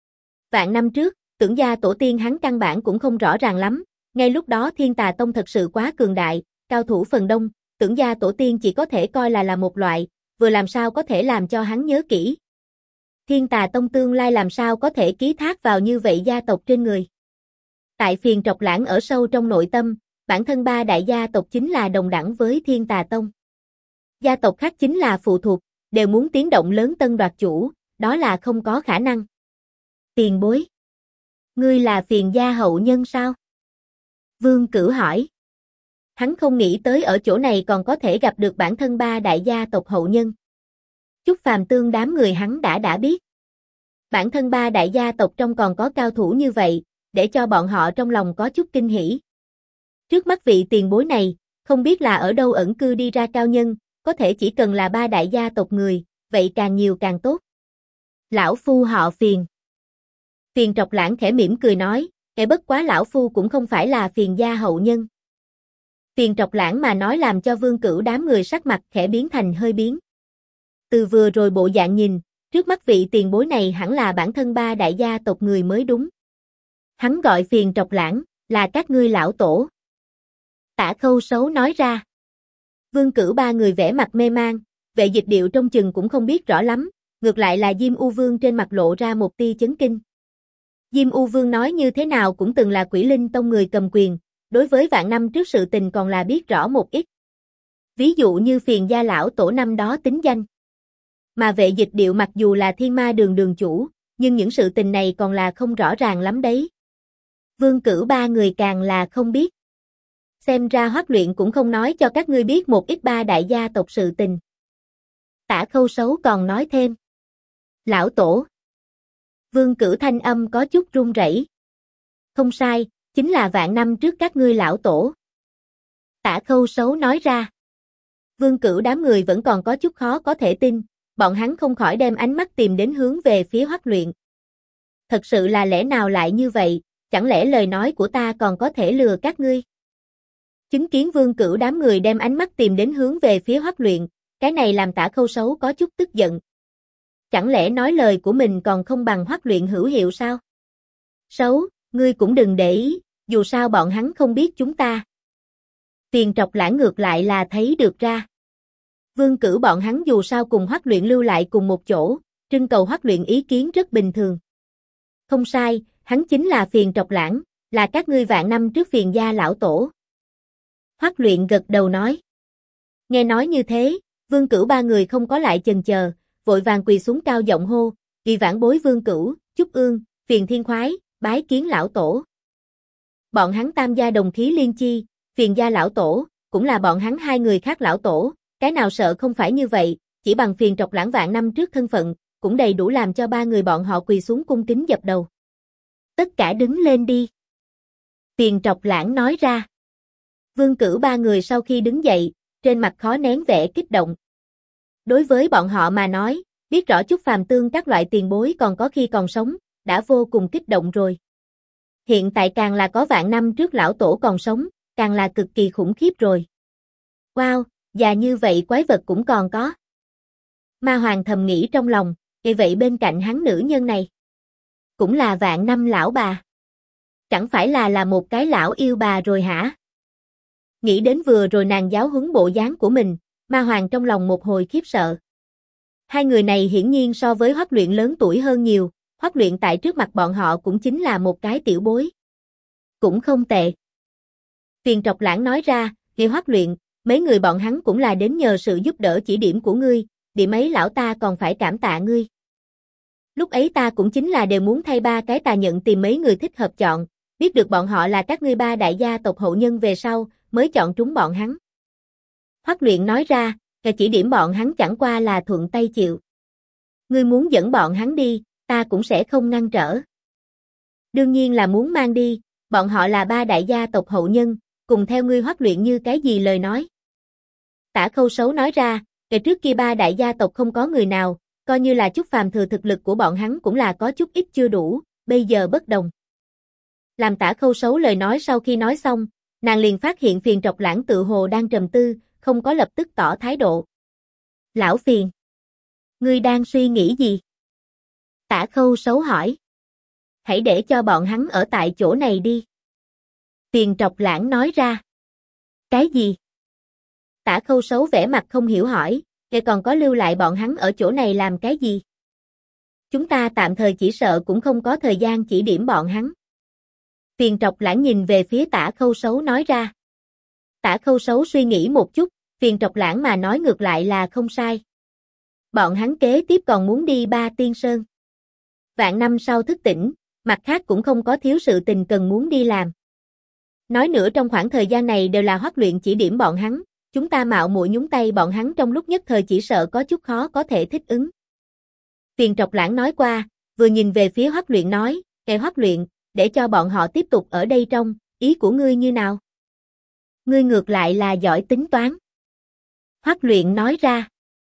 Vạn năm trước, Tưởng gia tổ tiên hắn căn bản cũng không rõ ràng lắm, ngay lúc đó Thiên Tà Tông thật sự quá cường đại, cao thủ phần đông, Tưởng gia tổ tiên chỉ có thể coi là một loại, vừa làm sao có thể làm cho hắn nhớ kỹ. Thiên Tà Tông tương lai làm sao có thể ký thác vào như vậy gia tộc trên người. Tại Phiền Trọc Lãng ở sâu trong nội tâm, bản thân ba đại gia tộc chính là đồng đẳng với Thiên Tà Tông. Gia tộc khác chính là phụ thuộc, đều muốn tiếng động lớn tân đoạt chủ, đó là không có khả năng. Tiền bối. Ngươi là Phiền gia hậu nhân sao? Vương Cửu hỏi. Hắn không nghĩ tới ở chỗ này còn có thể gặp được bản thân ba đại gia tộc hậu nhân. Chúc Phàm Tương đám người hắn đã biết. Bản thân ba đại gia tộc trong còn có cao thủ như vậy, để cho bọn họ trong lòng có chút kinh hỉ. Trước mắt vị tiền bối này, không biết là ở đâu ẩn cư đi ra cao nhân, có thể chỉ cần là ba đại gia tộc người, vậy càng nhiều càng tốt. Lão phu họ Phiền. Phiền Trọc Lãng khẽ mỉm cười nói, bất quá lão phu cũng không phải là Phiền gia hậu nhân. Phiền Trọc Lãng mà nói làm cho Vương Cửu đám người sắc mặt khẽ biến thành hơi biến. Từ vừa rồi bộ dạng nhìn, trước mắt vị tiền bối này hẳn là bản thân ba đại gia tộc người mới đúng. Hắn gọi Phiền Trọc Lãng, là các ngươi lão tổ. Tả Khâu Sấu nói ra. Vương Cửu ba người vẻ mặt mê mang, Vệ Dịch Điệu trong chừng cũng không biết rõ lắm, ngược lại là Diêm U Vương trên mặt lộ ra một tia chấn kinh. Diêm U Vương nói như thế nào cũng từng là Quỷ Linh Tông người cầm quyền, đối với vạn năm trước sự tình còn là biết rõ một ít. Ví dụ như Phiền gia lão tổ năm đó tính danh. Mà Vệ Dịch Điệu mặc dù là Thiên Ma Đường đường chủ, nhưng những sự tình này còn là không rõ ràng lắm đấy. Vương Cửu ba người càng là không biết. Xem ra Hoắc Luyện cũng không nói cho các ngươi biết một ít ba đại gia tộc sự tình. Tả Khâu Sấu còn nói thêm. Lão tổ. Vương Cửu thanh âm có chút run rẩy. Không sai, chính là vạn năm trước các ngươi lão tổ. Tả Khâu Sấu nói ra. Vương Cửu đám người vẫn còn có chút khó có thể tin, bọn hắn không khỏi đem ánh mắt tìm đến hướng về phía Hoắc Luyện. Thật sự là lẽ nào lại như vậy, chẳng lẽ lời nói của ta còn có thể lừa các ngươi? Chứng kiến Vương Cửu đám người đem ánh mắt tìm đến hướng về phía Hoắc Luyện, cái này làm Tả Khâu Sấu có chút tức giận. Chẳng lẽ nói lời của mình còn không bằng Hoắc Luyện hữu hiệu sao? Sấu, ngươi cũng đừng để ý, dù sao bọn hắn không biết chúng ta. Phiền Trọc Lãng ngược lại là thấy được ra. Vương Cửu bọn hắn dù sao cùng Hoắc Luyện lưu lại cùng một chỗ, trưng cầu Hoắc Luyện ý kiến rất bình thường. Không sai, hắn chính là Phiền Trọc Lãng, là các ngươi vạn năm trước Phiền gia lão tổ. Hoắc Luyện gật đầu nói. Nghe nói như thế, Vương Cửu ba người không có lại chần chờ, vội vàng quỳ xuống cao giọng hô, Kỳ Vãn Bối Vương Cửu, Trúc Ương, Phiền Thiên Khoái, bái kiến lão tổ. Bọn hắn tam gia đồng khí liên chi, Phiền gia lão tổ, cũng là bọn hắn hai người khác lão tổ, cái nào sợ không phải như vậy, chỉ bằng Phiền Trọc Lãng vạn năm trước thân phận, cũng đầy đủ làm cho ba người bọn họ quỳ xuống cung kính dập đầu. Tất cả đứng lên đi. Phiền Trọc Lãng nói ra. Vương Cửu ba người sau khi đứng dậy, trên mặt khó nén vẻ kích động. Đối với bọn họ mà nói, biết rõ Chúc Phàm Tương các loại tiền bối còn có khi còn sống, đã vô cùng kích động rồi. Hiện tại càng là có vạn năm trước lão tổ còn sống, càng là cực kỳ khủng khiếp rồi. Wow, già như vậy quái vật cũng còn có. Ma Hoàng thầm nghĩ trong lòng, vậy bên cạnh hắn nữ nhân này, cũng là vạn năm lão bà. Chẳng phải là một cái lão yêu bà rồi hả? Nghĩ đến vừa rồi nàng giáo huấn bộ dáng của mình, Ma Hoàng trong lòng một hồi khiếp sợ. Hai người này hiển nhiên so với Hoắc Luyện lớn tuổi hơn nhiều, Hoắc Luyện tại trước mặt bọn họ cũng chính là một cái tiểu bối. Cũng không tệ. Phiền Trọc Lãng nói ra, nghe Hoắc Luyện, mấy người bọn hắn cũng là đến nhờ sự giúp đỡ chỉ điểm của ngươi, điểm ấy lão ta còn phải cảm tạ ngươi. Lúc ấy ta cũng chính là đều muốn thay ba cái tà nhận tìm mấy người thích hợp chọn, biết được bọn họ là các ngươi ba đại gia tộc hậu nhân về sau, mới chọn trúng bọn hắn. Hoắc Luyện nói ra, chỉ điểm bọn hắn chẳng qua là thuận tay chịu. Ngươi muốn dẫn bọn hắn đi, ta cũng sẽ không ngăn trở. Đương nhiên là muốn mang đi, bọn họ là ba đại gia tộc hậu nhân, cùng theo ngươi Hoắc Luyện như cái gì lời nói. Tả Khâu Sấu nói ra, ngày trước kia ba đại gia tộc không có người nào, coi như là chút phàm thừa thực lực của bọn hắn cũng là có chút ít chưa đủ, bây giờ bất đồng. Làm Tả Khâu Sấu lời nói sau khi nói xong, nàng liền phát hiện Phiền Trọc Lãng tự hồ đang trầm tư, không có lập tức tỏ thái độ. Lão Phiền, ngươi đang suy nghĩ gì? Tả Khâu Sấu hỏi. Hãy để cho bọn hắn ở tại chỗ này đi. Phiền Trọc Lãng nói ra. Cái gì? Tả Khâu Sấu vẻ mặt không hiểu hỏi, còn có lưu lại bọn hắn ở chỗ này làm cái gì? Chúng ta tạm thời chỉ sợ cũng không có thời gian chỉ điểm bọn hắn. Phiền Trọc Lãng nhìn về phía Tả Khâu Sấu nói ra. Tả Khâu Sấu suy nghĩ một chút, Phiền Trọc Lãng mà nói ngược lại là không sai. Bọn hắn kế tiếp còn muốn đi Ba Tiên Sơn. Vạn năm sau thức tỉnh, mặt khác cũng không có thiếu sự tình cần muốn đi làm. Nói nữa trong khoảng thời gian này đều là Hoắc Luyện chỉ điểm bọn hắn, chúng ta mạo muội nhúng tay bọn hắn trong lúc nhất thời chỉ sợ có chút khó có thể thích ứng. Phiền Trọc Lãng nói qua, vừa nhìn về phía Hoắc Luyện nói, Hoắc Luyện, để cho bọn họ tiếp tục ở đây trong, ý của ngươi như nào? Ngươi ngược lại là giỏi tính toán. Hoắc Luyện nói ra,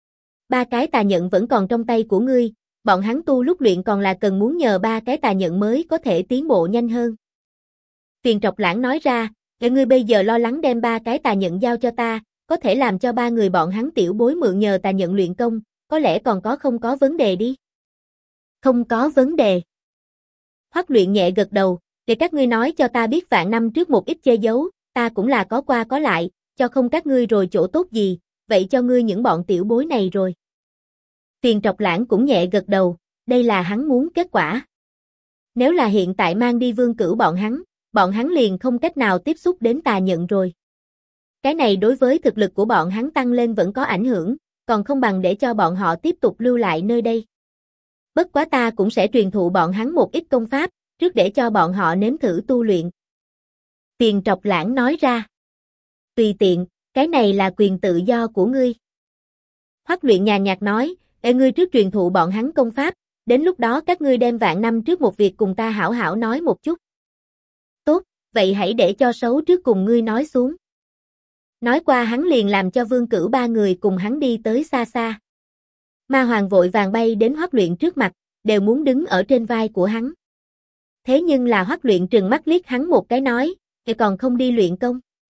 3 cái tà nhận vẫn còn trong tay của ngươi, bọn hắn tu lúc luyện còn là cần muốn nhờ 3 cái tà nhận mới có thể tiến bộ nhanh hơn. Phiền Trọc Lãng nói ra, ngươi bây giờ lo lắng đem 3 cái tà nhận giao cho ta, có thể làm cho 3 người bọn hắn tiểu bối mượn nhờ tà nhận luyện công, có lẽ còn không có vấn đề đi. Không có vấn đề. Hoắc Luyện nhẹ gật đầu, để các ngươi nói cho ta biết vạn năm trước một ít che giấu, ta cũng là có qua có lại, cho không các ngươi rồi chỗ tốt gì, vậy cho ngươi những bọn tiểu bối này rồi. Phiền Trọc Lãng cũng nhẹ gật đầu, đây là hắn muốn kết quả. Nếu là hiện tại mang đi Vương Cửu bọn hắn liền không cách nào tiếp xúc đến tà nhận rồi. Cái này đối với thực lực của bọn hắn tăng lên vẫn có ảnh hưởng, còn không bằng để cho bọn họ tiếp tục lưu lại nơi đây. Bất quá ta cũng sẽ truyền thụ bọn hắn một ít công pháp, trước để cho bọn họ nếm thử tu luyện. Phiền Trọc Lãng nói ra. Tùy tiện, cái này là quyền tự do của ngươi. Hoắc Luyện nhàn nhạt nói, ngươi trước truyền thụ bọn hắn công pháp, đến lúc đó các ngươi đem vạn năm trước một việc cùng ta hảo hảo nói một chút. Tốt, vậy hãy để cho Sấu trước cùng ngươi nói xuống. Nói qua hắn liền làm cho Vương Cửu 3 người cùng hắn đi tới xa xa. Ma Hoàng vội vàng bay đến Hoắc Luyện trước mặt, đều muốn đứng ở trên vai của hắn. Thế nhưng là Hoắc Luyện trừng mắt liếc hắn một cái nói, còn không đi luyện công.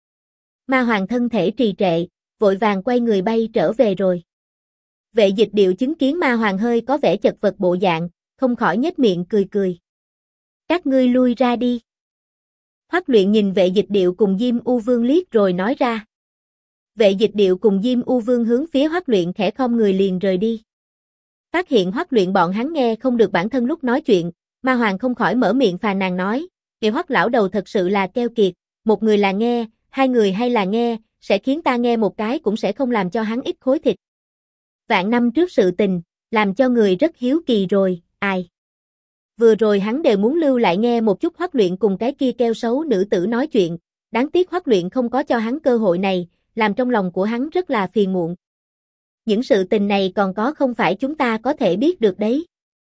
Ma Hoàng thân thể trì trệ, vội vàng quay người bay trở về rồi. Vệ Dịch Điệu chứng kiến Ma Hoàng hơi có vẻ chật vật bộ dạng, không khỏi nhếch miệng cười cười. Các ngươi lui ra đi. Hoắc Luyện nhìn Vệ Dịch Điệu cùng Diêm U Vương liếc rồi nói ra. Vệ Dịch Điệu cùng Diêm U Vương hướng phía Hoắc Luyện khẽ khom người liền rời đi. Phát hiện Hoắc Luyện bọn hắn nghe không được bản thân lúc nói chuyện, Ma Hoàng không khỏi mở miệng phàn nàn nói, Hoắc lão đầu thật sự là keo kiệt, một người là nghe, 2 người hay là nghe, sẽ khiến ta nghe một cái cũng sẽ không làm cho hắn ít khối thịt. Vạn năm trước sự tình, làm cho người rất hiếu kỳ rồi, ai. Vừa rồi hắn đều muốn lưu lại nghe một chút Hoắc Luyện cùng cái kia keo xấu nữ tử nói chuyện, đáng tiếc Hoắc Luyện không có cho hắn cơ hội này, làm trong lòng của hắn rất là phiền muộn. Những sự tình này còn có không phải chúng ta có thể biết được đấy.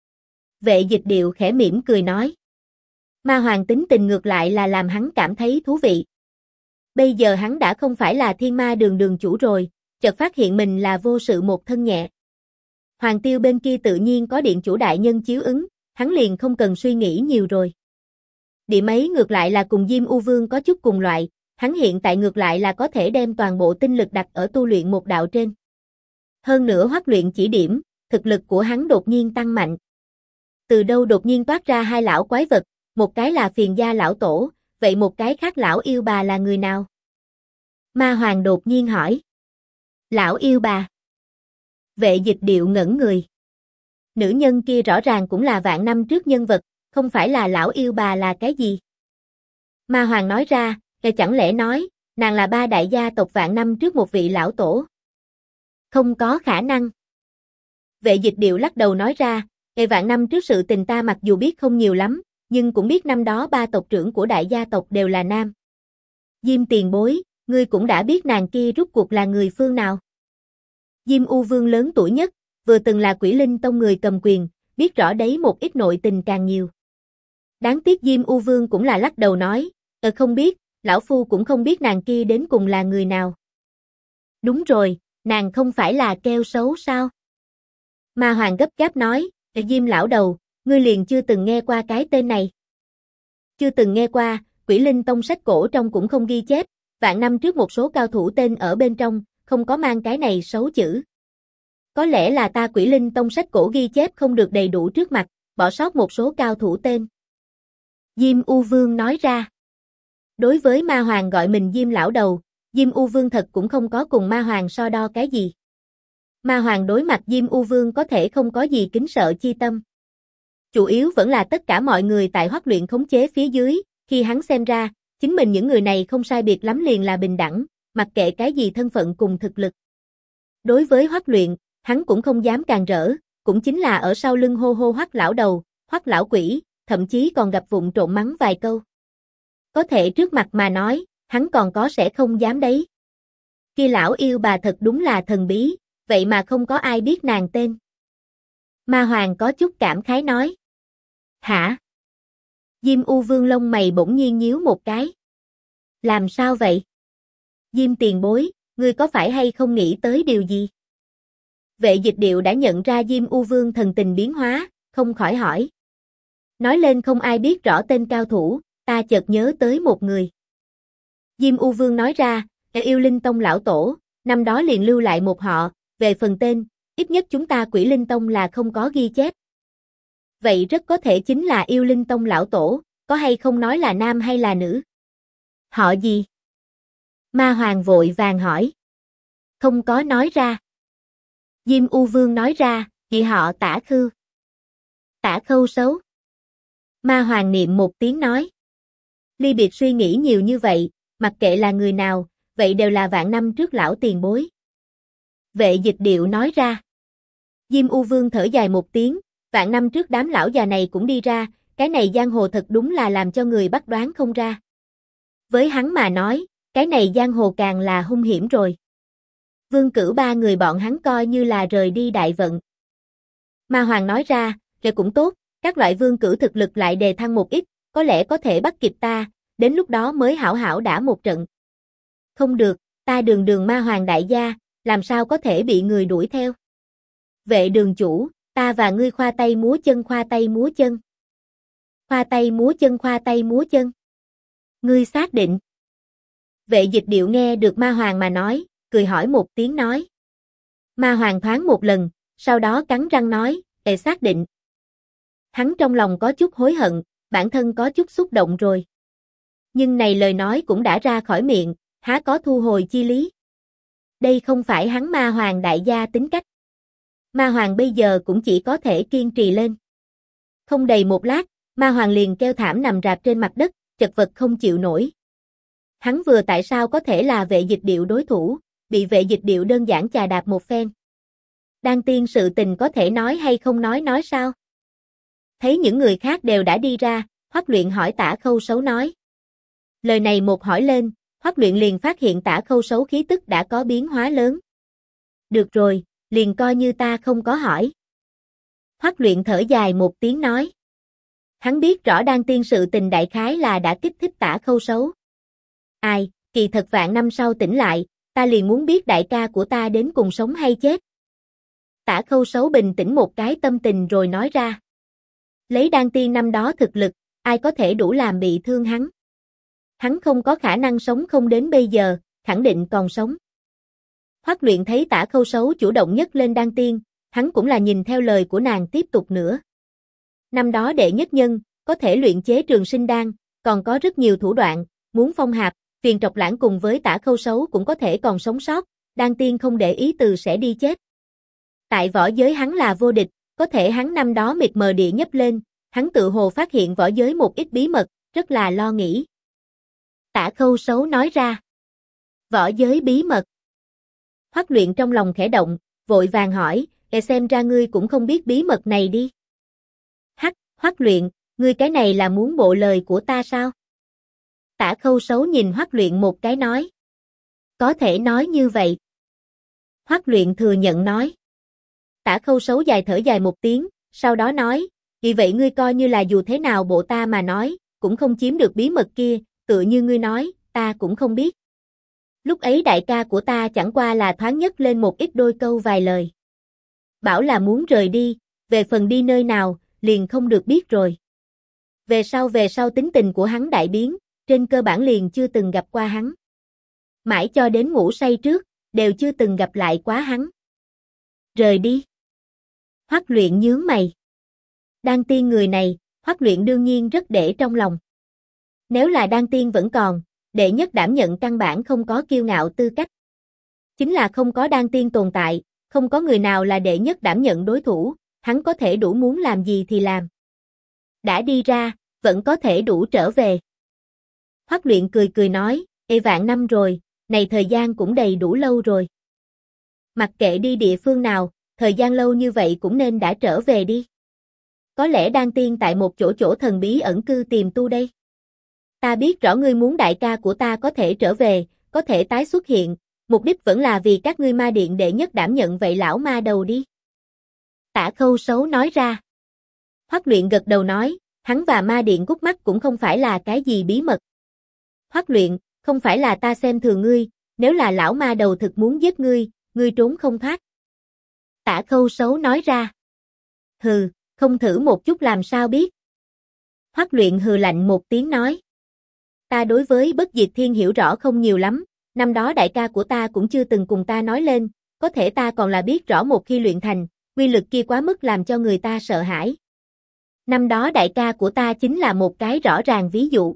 Vệ Dịch Điệu khẽ mỉm cười nói. Ma Hoàng tính tình ngược lại là làm hắn cảm thấy thú vị. Bây giờ hắn đã không phải là Thiên Ma Đường đường chủ rồi, chợt phát hiện mình là vô sự một thân nhẹ. Hoàng Tiêu bên kia tự nhiên có điện chủ đại nhân chiếu ứng, hắn liền không cần suy nghĩ nhiều rồi. Điểm ấy ngược lại là cùng Diêm U Vương có chút cùng loại, hắn hiện tại ngược lại là có thể đem toàn bộ tinh lực đặt ở tu luyện một đạo trên. Hơn nữa Hoắc Luyện chỉ điểm, thực lực của hắn đột nhiên tăng mạnh. Từ đâu đột nhiên toát ra 2 lão quái vật, một cái là Phiền gia lão tổ, vậy một cái khác lão yêu bà là người nào? Ma Hoàng đột nhiên hỏi. Lão yêu bà. Vệ Dịch Điệu ngẩn người. Nữ nhân kia rõ ràng cũng là vạn năm trước nhân vật, không phải là lão yêu bà là cái gì? Ma Hoàng nói ra, chẳng lẽ nói, nàng là 3 đại gia tộc vạn năm trước một vị lão tổ? Không có khả năng. Vệ Dịch Điệu lắc đầu nói ra, vạn năm trước sự tình ta mặc dù biết không nhiều lắm, nhưng cũng biết năm đó 3 tộc trưởng của đại gia tộc đều là nam. Diêm tiền bối, ngươi cũng đã biết nàng kia rút cuộc là người phương nào? Diêm U Vương lớn tuổi nhất, vừa từng là Quỷ Linh Tông người cầm quyền, biết rõ đấy một ít nội tình càng nhiều. Đáng tiếc Diêm U Vương cũng là lắc đầu nói, không biết, lão phu cũng không biết nàng kia đến cùng là người nào. Đúng rồi, nàng không phải là keo xấu sao? Ma Hoàng gấp gáp nói, Diêm lão đầu, ngươi liền chưa từng nghe qua cái tên này. Chưa từng nghe qua, Quỷ Linh Tông sách cổ trong cũng không ghi chép, vạn năm trước một số cao thủ tên ở bên trong, không có mang cái này xấu chữ. Có lẽ là ta Quỷ Linh Tông sách cổ ghi chép không được đầy đủ trước mặt, bỏ sót một số cao thủ tên. Diêm U Vương nói ra. Đối với Ma Hoàng gọi mình Diêm lão đầu, Diêm U Vương thật cũng không có cùng Ma Hoàng so đo cái gì. Ma Hoàng đối mặt Diêm U Vương có thể không có gì kính sợ chi tâm. Chủ yếu vẫn là tất cả mọi người tại Hoắc Luyện khống chế phía dưới, khi hắn xem ra, chính mình những người này không sai biệt lắm liền là bình đẳng, mặc kệ cái gì thân phận cùng thực lực. Đối với Hoắc Luyện, hắn cũng không dám càn rỡ, cũng chính là ở sau lưng hô hô Hoắc lão đầu, Hoắc lão quỷ, thậm chí còn gặp vụng trộm mắng vài câu. Có thể trước mặt mà nói, hắn còn có sẽ không dám đấy. Kia lão yêu bà thật đúng là thần bí, vậy mà không có ai biết nàng tên. Ma Hoàng có chút cảm khái nói. Hả? Diêm U Vương lông mày bỗng nhiên nhíu một cái. Làm sao vậy? Diêm tiền bối, ngươi có phải hay không nghĩ tới điều gì? Vệ Dịch Điệu đã nhận ra Diêm U Vương thần tình biến hóa, không khỏi hỏi. Nói lên không ai biết rõ tên cao thủ, ta chợt nhớ tới một người. Diêm U Vương nói ra, Yêu Linh Tông lão tổ, năm đó liền lưu lại một họ, về phần tên, ít nhất chúng ta Quỷ Linh Tông là không có ghi chép. Vậy rất có thể chính là Yêu Linh Tông lão tổ, có hay không nói là nam hay là nữ? Họ gì? Ma Hoàng vội vàng hỏi. Không có nói ra. Diêm U Vương nói ra, chị họ Tả Khưu. Tả Khâu xấu. Ma Hoàng niệm một tiếng nói. Ly biệt suy nghĩ nhiều như vậy, mặc kệ là người nào, vậy đều là vạn năm trước lão tiền bối. Vệ Dịch Điệu nói ra. Diêm U Vương thở dài một tiếng, vạn năm trước đám lão già này cũng đi ra, cái này giang hồ thật đúng là làm cho người bắt đoán không ra. Với hắn mà nói, cái này giang hồ càng là hung hiểm rồi. Vương Cửu ba người bọn hắn coi như là rời đi đại vận. Ma Hoàng nói ra, rồi cũng tốt, các loại Vương Cửu thực lực lại đề thăng một ít, có lẽ có thể bắt kịp ta, đến lúc đó mới hảo hảo đả một trận. Không được, ta Đường Ma Hoàng đại gia, làm sao có thể bị người đuổi theo. Vệ Đường chủ, ta và ngươi khoa tay múa chân khoa tay múa chân. Khoa tay múa chân khoa tay múa chân. Ngươi xác định. Vệ Dịch Điệu nghe được Ma Hoàng mà nói, cười hỏi một tiếng nói. Ma Hoàng thoáng một lần, sau đó cắn răng nói, xác định. Hắn trong lòng có chút hối hận, bản thân có chút xúc động rồi. Nhưng này lời nói cũng đã ra khỏi miệng, há có thu hồi chi lý. Đây không phải hắn Ma Hoàng đại gia tính cách. Ma Hoàng bây giờ cũng chỉ có thể kiên trì lên. Không đầy một lát, Ma Hoàng liền kêu thảm nằm rạp trên mặt đất, chật vật không chịu nổi. Hắn vừa tại sao có thể là Vệ Dịch Điệu đối thủ, bị Vệ Dịch Điệu đơn giản chà đạp một phen. Đan tiên sự tình có thể nói hay không nói sao? Thấy những người khác đều đã đi ra, Hoắc Luyện hỏi Tả Khâu xấu nói. Lời này một hỏi lên, Hoắc Luyện liền phát hiện Tả Khâu xấu khí tức đã có biến hóa lớn. Được rồi, liền coi như ta không có hỏi. Hoắc Luyện thở dài một tiếng nói. Hắn biết rõ đan tiên sự tình đại khái là đã kích thích Tả Khâu xấu. Ai, kỳ thật vạn năm sau tỉnh lại, ta liền muốn biết đại ca của ta đến cùng sống hay chết. Tả Khâu xấu bình tĩnh một cái tâm tình rồi nói ra. Lấy đan tiên năm đó thực lực, ai có thể đủ làm bị thương hắn. Hắn không có khả năng sống không đến bây giờ, khẳng định còn sống. Hoắc Luyện thấy Tả Khâu xấu chủ động nhất lên đan tiên, hắn cũng là nhìn theo lời của nàng tiếp tục nữa. Năm đó đệ nhất nhân, có thể luyện chế trường sinh đan, còn có rất nhiều thủ đoạn, muốn phong hạp, phiền trọc lãng cùng với Tả Khâu xấu cũng có thể còn sống sót, đan tiên không để ý từ sẽ đi chết. Tại võ giới hắn là vô địch, có thể hắn năm đó mịt mờ địa nhấp lên, hắn tự hồ phát hiện võ giới một ít bí mật, rất là lo nghĩ. Tả Khâu xấu nói ra. Võ giới bí mật. Hoắc Luyện trong lòng khẽ động, vội vàng hỏi, xem ra ngươi cũng không biết bí mật này đi. Hoắc Luyện, ngươi cái này là muốn bộ lời của ta sao? Tả Khâu xấu nhìn Hoắc Luyện một cái nói. Có thể nói như vậy. Hoắc Luyện thừa nhận nói. Tả Khâu xấu dài thở dài một tiếng, sau đó nói, vì vậy ngươi coi như là dù thế nào bộ ta mà nói, cũng không chiếm được bí mật kia, tựa như ngươi nói, ta cũng không biết. Lúc ấy đại ca của ta chẳng qua là thoáng nhất lên một ít đôi câu vài lời. Bảo là muốn rời đi, về phần đi nơi nào, liền không được biết rồi. Về sau tính tình của hắn đại biến, trên cơ bản liền chưa từng gặp qua hắn. Mãi cho đến ngủ say trước, đều chưa từng gặp lại quá hắn. Rời đi. Hoắc Luyện nhướng mày. Đan tiên người này, Hoắc Luyện đương nhiên rất để trong lòng. Nếu là đan tiên vẫn còn, đệ nhất đảm nhận căn bản không có kiêu ngạo tư cách. Chính là không có đan tiên tồn tại, không có người nào là đệ nhất đảm nhận đối thủ, hắn có thể đủ muốn làm gì thì làm. Đã đi ra, vẫn có thể đủ trở về. Hoắc Luyện cười nói, vạn năm rồi, này thời gian cũng đầy đủ lâu rồi. Mặc kệ đi địa phương nào, thời gian lâu như vậy cũng nên đã trở về đi. Có lẽ đan tiên tại một chỗ thần bí ẩn cư tìm tu đây. Ta biết rõ ngươi muốn đại ca của ta có thể trở về, có thể tái xuất hiện, mục đích vẫn là vì các ngươi ma điện đệ nhất đảm nhận vậy lão ma đầu đi. Tả Khâu Sấu nói ra. Hoắc Luyện gật đầu nói, hắn và ma điện Cút Mắt cũng không phải là cái gì bí mật. Hoắc Luyện, không phải là ta xem thường ngươi, nếu là lão ma đầu thực muốn giết ngươi trốn không thoát. Tả Khâu Sấu nói ra. Hừ, không thử một chút làm sao biết. Hoắc Luyện hừ lạnh một tiếng nói. Ta đối với Bất Diệt Thiên hiểu rõ không nhiều lắm, năm đó đại ca của ta cũng chưa từng cùng ta nói lên, có thể ta còn là biết rõ một khi luyện thành, uy lực kia quá mức làm cho người ta sợ hãi. Năm đó đại ca của ta chính là một cái rõ ràng ví dụ.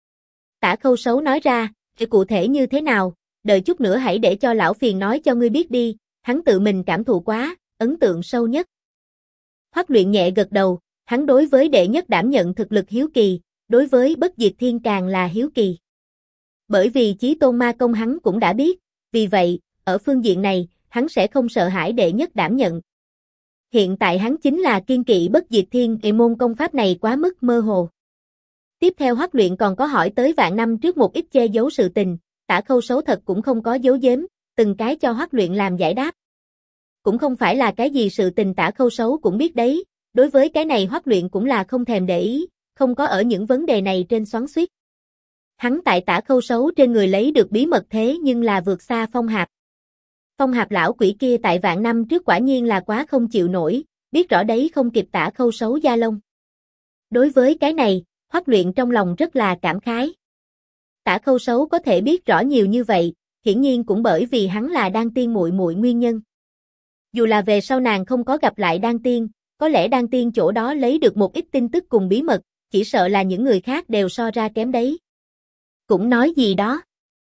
Tả Khâu Sấu nói ra, thì cụ thể như thế nào, đợi chút nữa hãy để cho lão phiền nói cho ngươi biết đi, hắn tự mình cảm thụ quá, ấn tượng sâu nhất. Hoắc Luyện nhẹ gật đầu, hắn đối với đệ nhất đảm nhận thực lực hiếu kỳ, đối với Bất Diệt Thiên càng là hiếu kỳ. Bởi vì Chí Tôn Ma Công hắn cũng đã biết, vì vậy, ở phương diện này, hắn sẽ không sợ hãi đệ nhất đảm nhận. Hiện tại hắn chính là kiên kỵ Bất Diệt Thiên, môn công pháp này quá mức mơ hồ. Tiếp theo Hoắc Luyện còn có hỏi tới vạn năm trước một ít che giấu sự tình, Tả Khâu Sấu thật cũng không có giấu giếm, từng cái cho Hoắc Luyện làm giải đáp. Cũng không phải là cái gì sự tình Tả Khâu Sấu cũng biết đấy, đối với cái này Hoắc Luyện cũng là không thèm để ý, không có ở những vấn đề này trên xoắn xuýt. Hắn tại Tả Khâu Sấu trên người lấy được bí mật thế nhưng là vượt xa Phong Hạp. Phong Hạp lão quỷ kia tại vạn năm trước quả nhiên là quá không chịu nổi, biết rõ đấy không kịp Tả Khâu Sấu da lông. Đối với cái này, Hoắc Luyện trong lòng rất là cảm khái. Tả Khâu Sấu có thể biết rõ nhiều như vậy, hiển nhiên cũng bởi vì hắn là đan tiên muội muội nguyên nhân. Dù là về sau nàng không có gặp lại đan tiên, có lẽ đan tiên chỗ đó lấy được một ít tin tức cùng bí mật, chỉ sợ là những người khác đều so ra kém đấy. Cũng nói gì đó.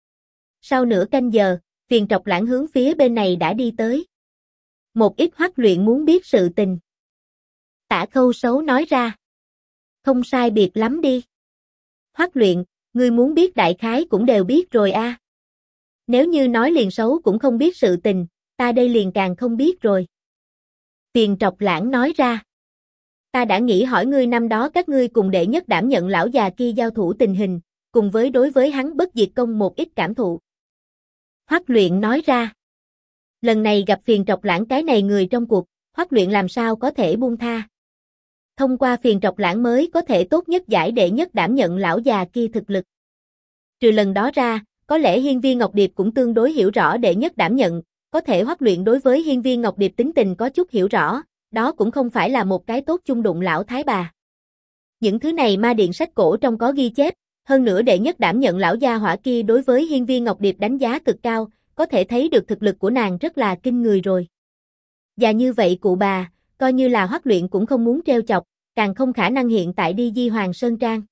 Sau nửa canh giờ, Phiền Trọc Lãng hướng phía bên này đã đi tới. Một ít Hoắc Luyện muốn biết sự tình. Tả Khâu Sấu nói ra. Không sai biệt lắm đi. Hoắc Luyện, ngươi muốn biết đại khái cũng đều biết rồi a. Nếu như nói liền Sấu cũng không biết sự tình, ta đây liền càng không biết rồi. Phiền Trọc Lãng nói ra. Ta đã nghĩ hỏi ngươi năm đó các ngươi cùng đệ nhất đảm nhận lão già kia giao thủ tình hình, cùng với đối với hắn Bất Diệt Công một ít cảm thụ. Hoắc Luyện nói ra. Lần này gặp Phiền Trọc Lãng cái này người trong cuộc, Hoắc Luyện làm sao có thể buông tha. Thông qua Phiền Trọc Lãng mới có thể tốt nhất giải đệ nhất đảm nhận lão già kia thực lực. Trừ lần đó ra, có lẽ Hiên Viên Ngọc Điệp cũng tương đối hiểu rõ đệ nhất đảm nhận, có thể Hoắc Luyện đối với Hiên Viên Ngọc Điệp tính tình có chút hiểu rõ, đó cũng không phải là một cái tốt chung đụng lão thái bà. Những thứ này ma điện sách cổ trong có ghi chép, hơn nữa đệ nhất đảm nhận lão gia hỏa kia đối với Hiên Viên Ngọc Điệp đánh giá cực cao, có thể thấy được thực lực của nàng rất là kinh người rồi. Và như vậy cụ bà, coi như là Hoắc Luyện cũng không muốn trêu chọc, càng không khả năng hiện tại đi Di Hoàng Sơn Trang.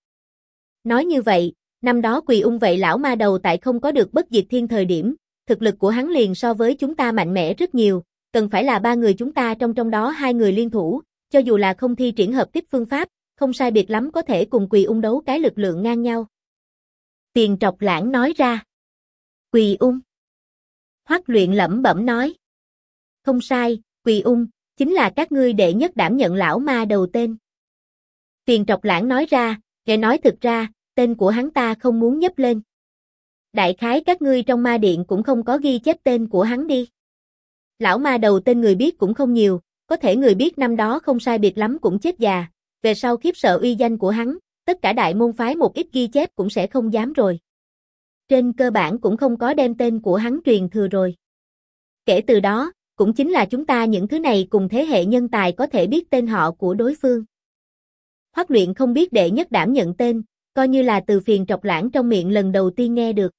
Nói như vậy, năm đó Quỳ Ung vậy lão ma đầu tại không có được Bất Diệt Thiên thời điểm, thực lực của hắn liền so với chúng ta mạnh mẽ rất nhiều, cần phải là ba người chúng ta trong đó hai người liên thủ, cho dù là không thi triển hợp tiếp phương pháp, không sai biệt lắm có thể cùng Quỳ Ung đấu cái lực lượng ngang nhau. Phiền Trọc Lãng nói ra. Quỳ Ung. Hoắc Luyện lẩm bẩm nói. Không sai, Quỳ Ung, chính là các ngươi đệ nhất đảm nhận lão ma đầu tên. Phiền Trọc Lãng nói ra, nghe nói thực ra, tên của hắn ta không muốn nhấp lên. Đại khái các ngươi trong ma điện cũng không có ghi chép tên của hắn đi. Lão ma đầu tên người biết cũng không nhiều, có thể người biết năm đó không sai biệt lắm cũng chết già, về sau khiếp sợ uy danh của hắn, tất cả đại môn phái một ít ghi chép cũng sẽ không dám rồi. Trên cơ bản cũng không có đem tên của hắn truyền thừa rồi. Kể từ đó, cũng chính là chúng ta những thứ này cùng thế hệ nhân tài có thể biết tên họ của đối phương. Hoắc Luyện không biết đệ nhất đảm nhận tên, coi như là từ Phiền Trọc Lãng trong miệng lần đầu tiên nghe được.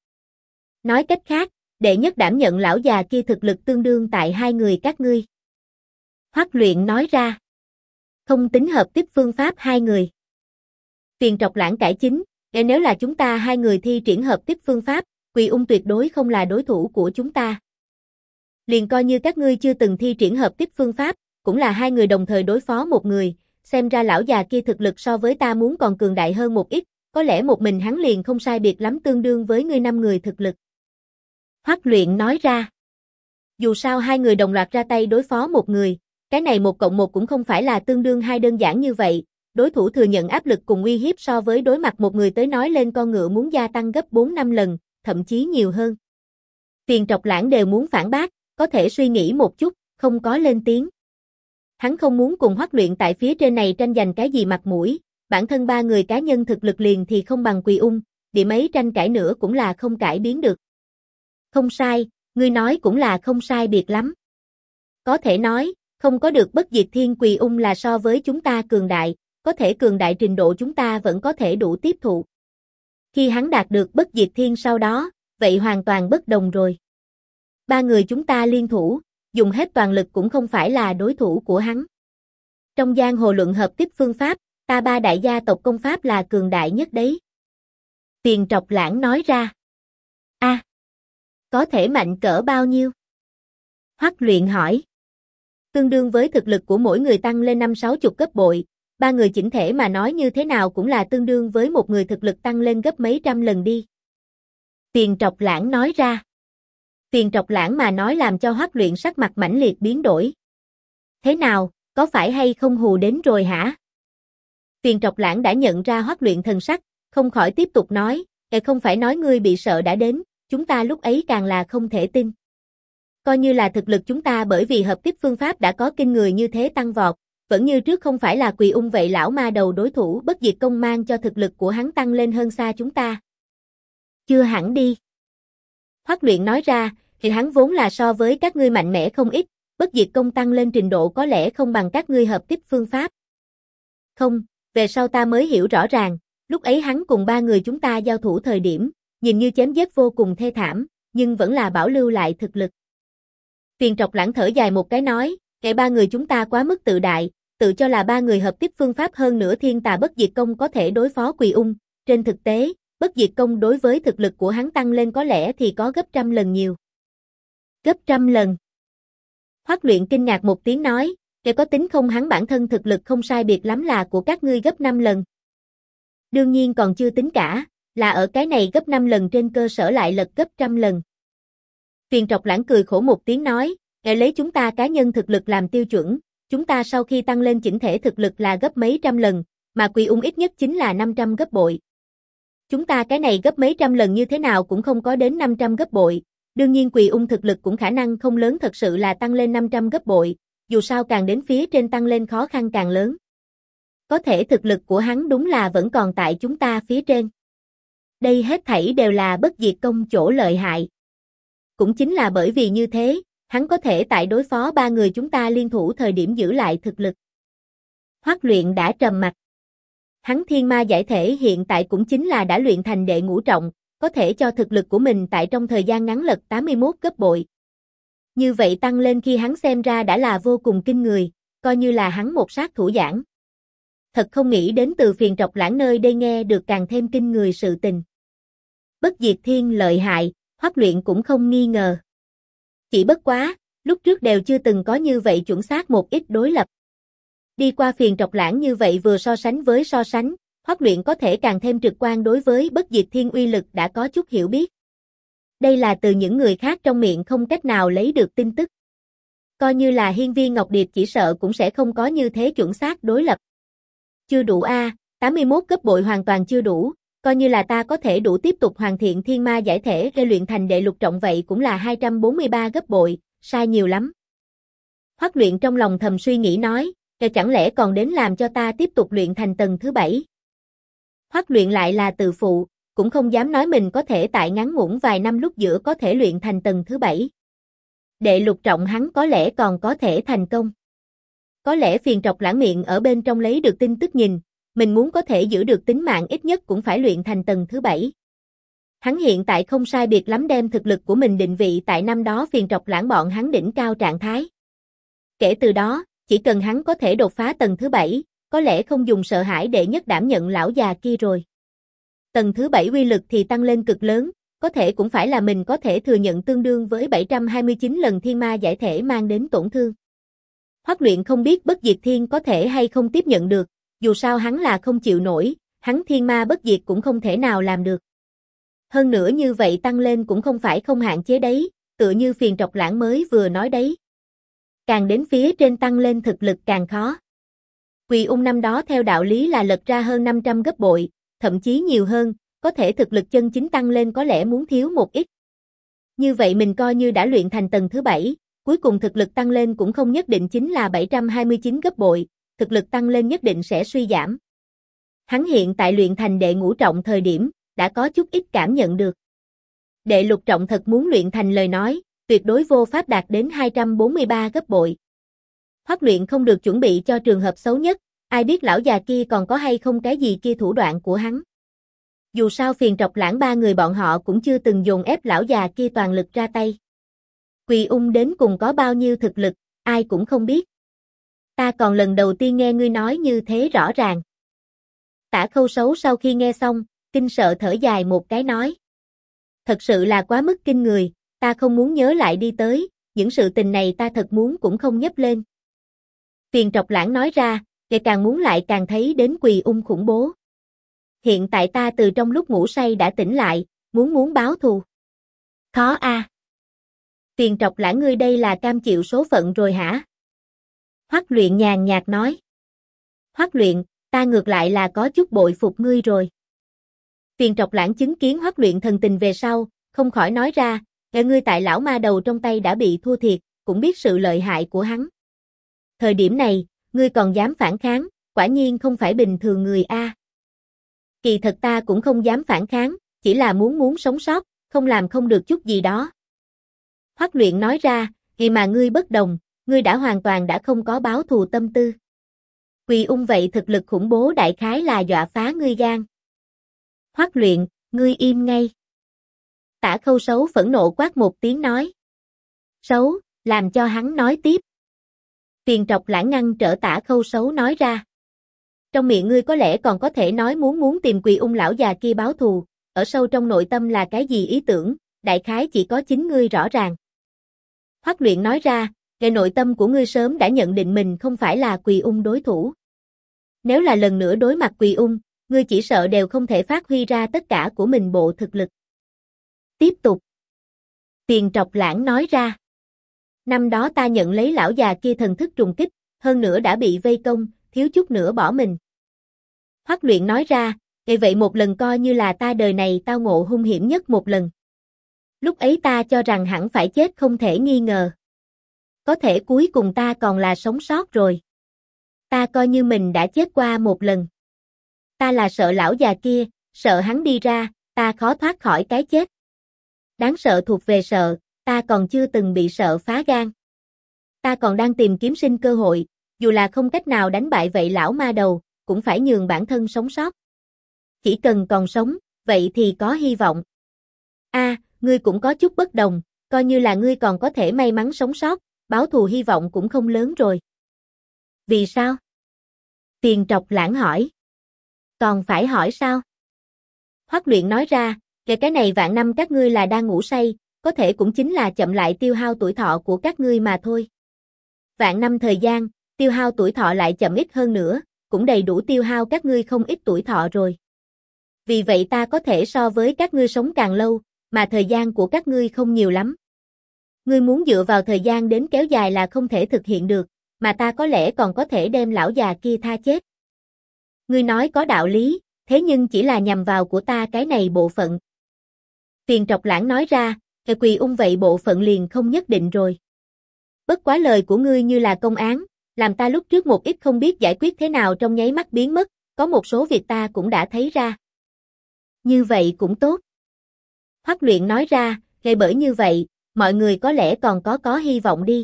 Nói cách khác, đệ nhất đảm nhận lão già kia thực lực tương đương tại hai người các ngươi. Hoắc Luyện nói ra. Không tính hợp tiếp phương pháp hai người. Phiền Trọc Lãng cải chính, nếu là chúng ta hai người thi triển hợp tiếp phương pháp, Quỳ Ung tuyệt đối không là đối thủ của chúng ta. Liền coi như các ngươi chưa từng thi triển hợp tiếp phương pháp, cũng là hai người đồng thời đối phó một người, xem ra lão già kia thực lực so với ta muốn còn cường đại hơn một ít, có lẽ một mình hắn liền không sai biệt lắm tương đương với ngươi năm người thực lực. Hoắc Luyện nói ra. Dù sao hai người đồng loạt ra tay đối phó một người, cái này 1+1 cũng không phải là tương đương hai đơn giản như vậy, đối thủ thừa nhận áp lực cùng uy hiếp so với đối mặt một người tới nói lên con ngựa muốn gia tăng gấp 4-5 lần, thậm chí nhiều hơn. Phiền Trọc Lãng đều muốn phản bác, có thể suy nghĩ một chút, không có lên tiếng. Hắn không muốn cùng Hoắc Luyện tại phía trên này tranh giành cái gì mặt mũi, bản thân ba người cá nhân thực lực liền thì không bằng Quỳ Ung, điểm ấy tranh cãi nữa cũng là không cải biến được. Không sai, ngươi nói cũng là không sai biệt lắm. Có thể nói, không có được bất diệt thiên Quỳ Ung là so với chúng ta cường đại, có thể cường đại trình độ chúng ta vẫn có thể đủ tiếp thụ. Khi hắn đạt được bất diệt thiên sau đó, vậy hoàn toàn bất đồng rồi. Ba người chúng ta liên thủ, dùng hết toàn lực cũng không phải là đối thủ của hắn. Trong giang hồ luận hợp tiếp phương pháp, ta ba đại gia tộc công pháp là cường đại nhất đấy. Phiền Trọc Lãng nói ra. A, có thể mạnh cỡ bao nhiêu? Hoắc Luyện hỏi. Tương đương với thực lực của mỗi người tăng lên 5-60 gấp bội, ba người chỉnh thể mà nói như thế nào cũng là tương đương với một người thực lực tăng lên gấp mấy trăm lần đi. Phiền Trọc Lãng nói ra. Phiền Trọc Lãng mà nói làm cho Hoắc Luyện sắc mặt mãnh liệt biến đổi. Thế nào, có phải hay không hù đến rồi hả? Phiền Trọc Lãng đã nhận ra Hoắc Luyện thần sắc, không khỏi tiếp tục nói, không phải nói ngươi bị sợ đã đến, chúng ta lúc ấy càng là không thể tin. Coi như là thực lực chúng ta bởi vì hợp tiếp phương pháp đã có kinh người như thế tăng vọt, vẫn như trước không phải là Quỳ Ung vậy lão ma đầu đối thủ bất diệt công mang cho thực lực của hắn tăng lên hơn xa chúng ta. Chưa hẳn đi. Hoắc Luyện nói ra, thì hắn vốn là so với các ngươi mạnh mẽ không ít, bất diệt công tăng lên trình độ có lẽ không bằng các ngươi hợp tiếp phương pháp. Không, về sau ta mới hiểu rõ ràng, lúc ấy hắn cùng ba người chúng ta giao thủ thời điểm, nhìn như chém giết vô cùng thê thảm, nhưng vẫn là bảo lưu lại thực lực. Phiền Trọc Lãng thở dài một cái nói, kẻ ba người chúng ta quá mức tự đại, tự cho là ba người hợp tiếp phương pháp hơn nữa thiên tà bất diệt công có thể đối phó Quỳ Ung, trên thực tế, bất diệt công đối với thực lực của hắn tăng lên có lẽ thì có gấp trăm lần nhiều. Gấp trăm lần. Hoắc Luyện kinh ngạc một tiếng nói, kẻ có tính không hắn bản thân thực lực không sai biệt lắm là của các ngươi gấp 5 lần. Đương nhiên còn chưa tính cả, là ở cái này gấp 5 lần trên cơ sở lại lật gấp trăm lần. Phiền Trọc Lãng cười khổ một tiếng nói, lấy chúng ta cá nhân thực lực làm tiêu chuẩn, chúng ta sau khi tăng lên chỉnh thể thực lực là gấp mấy trăm lần, mà Quỳ Ung ít nhất chính là 500 gấp bội. Chúng ta cái này gấp mấy trăm lần như thế nào cũng không có đến 500 gấp bội, đương nhiên Quỳ Ung thực lực cũng khả năng không lớn thật sự là tăng lên 500 gấp bội, dù sao càng đến phía trên tăng lên khó khăn càng lớn. Có thể thực lực của hắn đúng là vẫn còn tại chúng ta phía trên. Đây hết thảy đều là bất diệt công chỗ lợi hại. Cũng chính là bởi vì như thế, hắn có thể tại đối phó ba người chúng ta liên thủ thời điểm giữ lại thực lực. Hoắc Luyện đã trầm mặt. Hắn thiên ma giải thể hiện tại cũng chính là đã luyện thành đệ ngũ trọng, có thể cho thực lực của mình tại trong thời gian ngắn lật 81 gấp bội. Như vậy tăng lên khi hắn xem ra đã là vô cùng kinh người, coi như là hắn một sát thủ giảng. Thật không nghĩ đến từ Phiền Trọc Lãng nơi đây nghe được càng thêm kinh người sự tình. Bất diệt thiên lợi hại, Hoắc Luyện cũng không nghi ngờ. Chỉ bất quá, lúc trước đều chưa từng có như vậy chuẩn xác một ít đối lập. Đi qua Phiền Trọc Lãng như vậy vừa so sánh với so sánh, Hoắc Luyện có thể càng thêm trực quan đối với bất diệt thiên uy lực đã có chút hiểu biết. Đây là từ những người khác trong miệng không cách nào lấy được tin tức. Coi như là Hiên Viên Ngọc Điệp chỉ sợ cũng sẽ không có như thế chuẩn xác đối lập. Chưa đủ a, 81 cấp bội hoàn toàn chưa đủ, coi như là ta có thể đủ tiếp tục hoàn thiện thiên ma giải thể để luyện thành đệ lục trọng vậy cũng là 243 gấp bội, sai nhiều lắm. Hoắc Luyện trong lòng thầm suy nghĩ nói, chẳng lẽ còn đến làm cho ta tiếp tục luyện thành tầng thứ 7. Hoắc Luyện lại là tự phụ, cũng không dám nói mình có thể tại ngắn ngủn vài năm lúc giữa có thể luyện thành tầng thứ 7. Đệ lục trọng hắn có lẽ còn có thể thành công. Có lẽ Phiền Trọc Lãng miệng ở bên trong lấy được tin tức nhìn, mình muốn có thể giữ được tính mạng ít nhất cũng phải luyện thành tầng thứ 7. Hắn hiện tại không sai biệt lắm đem thực lực của mình định vị tại năm đó Phiền Trọc Lãng bọn hắn đỉnh cao trạng thái. Kể từ đó, chỉ cần hắn có thể đột phá tầng thứ 7, có lẽ không dùng sợ hãi để nhất đảm nhận lão già kia rồi. Tầng thứ 7 uy lực thì tăng lên cực lớn, có thể cũng phải là mình có thể thừa nhận tương đương với 729 lần thiên ma giải thể mang đến tổn thương. Hoắc Luyện không biết bất diệt thiên có thể hay không tiếp nhận được, dù sao hắn là không chịu nổi, hắn thiên ma bất diệt cũng không thể nào làm được. Hơn nữa như vậy tăng lên cũng không phải không hạn chế đấy, tựa như Phiền Trọc Lãng mới vừa nói đấy. Càng đến phía trên tăng lên thực lực càng khó. Quỳ Ung năm đó theo đạo lý là lật ra hơn 500 gấp bội, thậm chí nhiều hơn, có thể thực lực chân chính tăng lên có lẽ muốn thiếu một ít. Như vậy mình coi như đã luyện thành tầng thứ 7, cuối cùng thực lực tăng lên cũng không nhất định chính là 729 gấp bội, thực lực tăng lên nhất định sẽ suy giảm. Hắn hiện tại luyện thành đệ ngũ trọng thời điểm, đã có chút ít cảm nhận được. Đệ lục trọng thật muốn luyện thành lời nói, tuyệt đối vô pháp đạt đến 243 gấp bội. Hoắc luyện không được chuẩn bị cho trường hợp xấu nhất, ai biết lão già kia còn có hay không cái gì kia thủ đoạn của hắn. Dù sao Phiền Trọc Lãng ba người bọn họ cũng chưa từng dồn ép lão già kia toàn lực ra tay. Quỳ Ung đến cùng có bao nhiêu thực lực, ai cũng không biết. Ta còn lần đầu tiên nghe ngươi nói như thế rõ ràng. Tả Khâu Sấu sau khi nghe xong, kinh sợ thở dài một cái nói. Thật sự là quá mức kinh người, ta không muốn nhớ lại đi tới, những sự tình này ta thật muốn cũng không nhấp lên. Phiền Trọc Lãng nói ra, kẻ càng muốn lại càng thấy đến Quỳ Ung khủng bố. Hiện tại ta từ trong lúc ngủ say đã tỉnh lại, muốn báo thù. Khó a. Phiền Trọc Lãng ngươi đây là cam chịu số phận rồi hả? Hoắc luyện nhàn nhạt nói. Hoắc luyện, ta ngược lại là có chút bội phục ngươi rồi. Phiền Trọc Lãng chứng kiến Hoắc luyện thần tình về sau, không khỏi nói ra, ngươi tại lão ma đầu trong tay đã bị thua thiệt, cũng biết sự lợi hại của hắn. Thời điểm này, ngươi còn dám phản kháng, quả nhiên không phải bình thường người a. Kỳ thật ta cũng không dám phản kháng, chỉ là muốn sống sót, không làm không được chút gì đó. Hoắc luyện nói ra, vì mà ngươi bất đồng, ngươi đã hoàn toàn đã không có báo thù tâm tư. Quỳ Ung vậy thực lực khủng bố đại khái là dọa phá ngươi gan. Hoắc luyện, ngươi im ngay. Tả Khâu Sấu phẫn nộ quát một tiếng nói. Sấu, làm cho hắn nói tiếp. Phiền Trọc Lãng ngăn trở Tả Khâu Sấu nói ra. Trong miệng ngươi có lẽ còn có thể nói muốn tìm Quỳ Ung lão già kia báo thù, ở sâu trong nội tâm là cái gì ý tưởng, đại khái chỉ có chính ngươi rõ ràng. Hoắc luyện nói ra, về nội tâm của ngươi sớm đã nhận định mình không phải là Quỳ Ung đối thủ. Nếu là lần nữa đối mặt Quỳ Ung, ngươi chỉ sợ đều không thể phát huy ra tất cả của mình bộ thực lực. Tiếp tục. Phiền Trọc Lãng nói ra. Năm đó ta nhận lấy lão già kia thần thức trùng kích, hơn nữa đã bị vây công, thiếu chút nữa bỏ mình. Hoắc luyện nói ra, vậy một lần coi như là ta đời này tao ngộ hung hiểm nhất một lần. Lúc ấy ta cho rằng hẳn phải chết không thể nghi ngờ. Có thể cuối cùng ta còn là sống sót rồi. Ta coi như mình đã chết qua một lần. Ta là sợ lão già kia, sợ hắn đi ra, ta khó thoát khỏi cái chết. Đáng sợ thuộc về sợ, ta còn chưa từng bị sợ phá gan. Ta còn đang tìm kiếm sinh cơ hội, dù là không cách nào đánh bại vậy lão ma đầu, cũng phải nhường bản thân sống sót. Chỉ cần còn sống, vậy thì có hy vọng. Ngươi cũng có chút bất đồng, coi như là ngươi còn có thể may mắn sống sót, báo thù hy vọng cũng không lớn rồi. Vì sao? Phiền Trọc Lãng hỏi. Còn phải hỏi sao? Hoắc luyện nói ra, cái này vạn năm các ngươi là đang ngủ say, có thể cũng chính là chậm lại tiêu hao tuổi thọ của các ngươi mà thôi. Vạn năm thời gian, tiêu hao tuổi thọ lại chậm ít hơn nữa, cũng đầy đủ tiêu hao các ngươi không ít tuổi thọ rồi. Vì vậy ta có thể so với các ngươi sống càng lâu, mà thời gian của các ngươi không nhiều lắm. Ngươi muốn dựa vào thời gian đến kéo dài là không thể thực hiện được, mà ta có lẽ còn có thể đem lão già kia tha chết. Ngươi nói có đạo lý, thế nhưng chỉ là nhằm vào của ta cái này bộ phận. Phiền Trọc Lãng nói ra, Quỳ Ung vậy bộ phận liền không nhất định rồi. Bất quá lời của ngươi như là công án, làm ta lúc trước một ít không biết giải quyết thế nào trong nháy mắt biến mất, có một số việc ta cũng đã thấy ra. Như vậy cũng tốt. Hoắc luyện nói ra, bởi như vậy, mọi người có lẽ còn có hy vọng đi.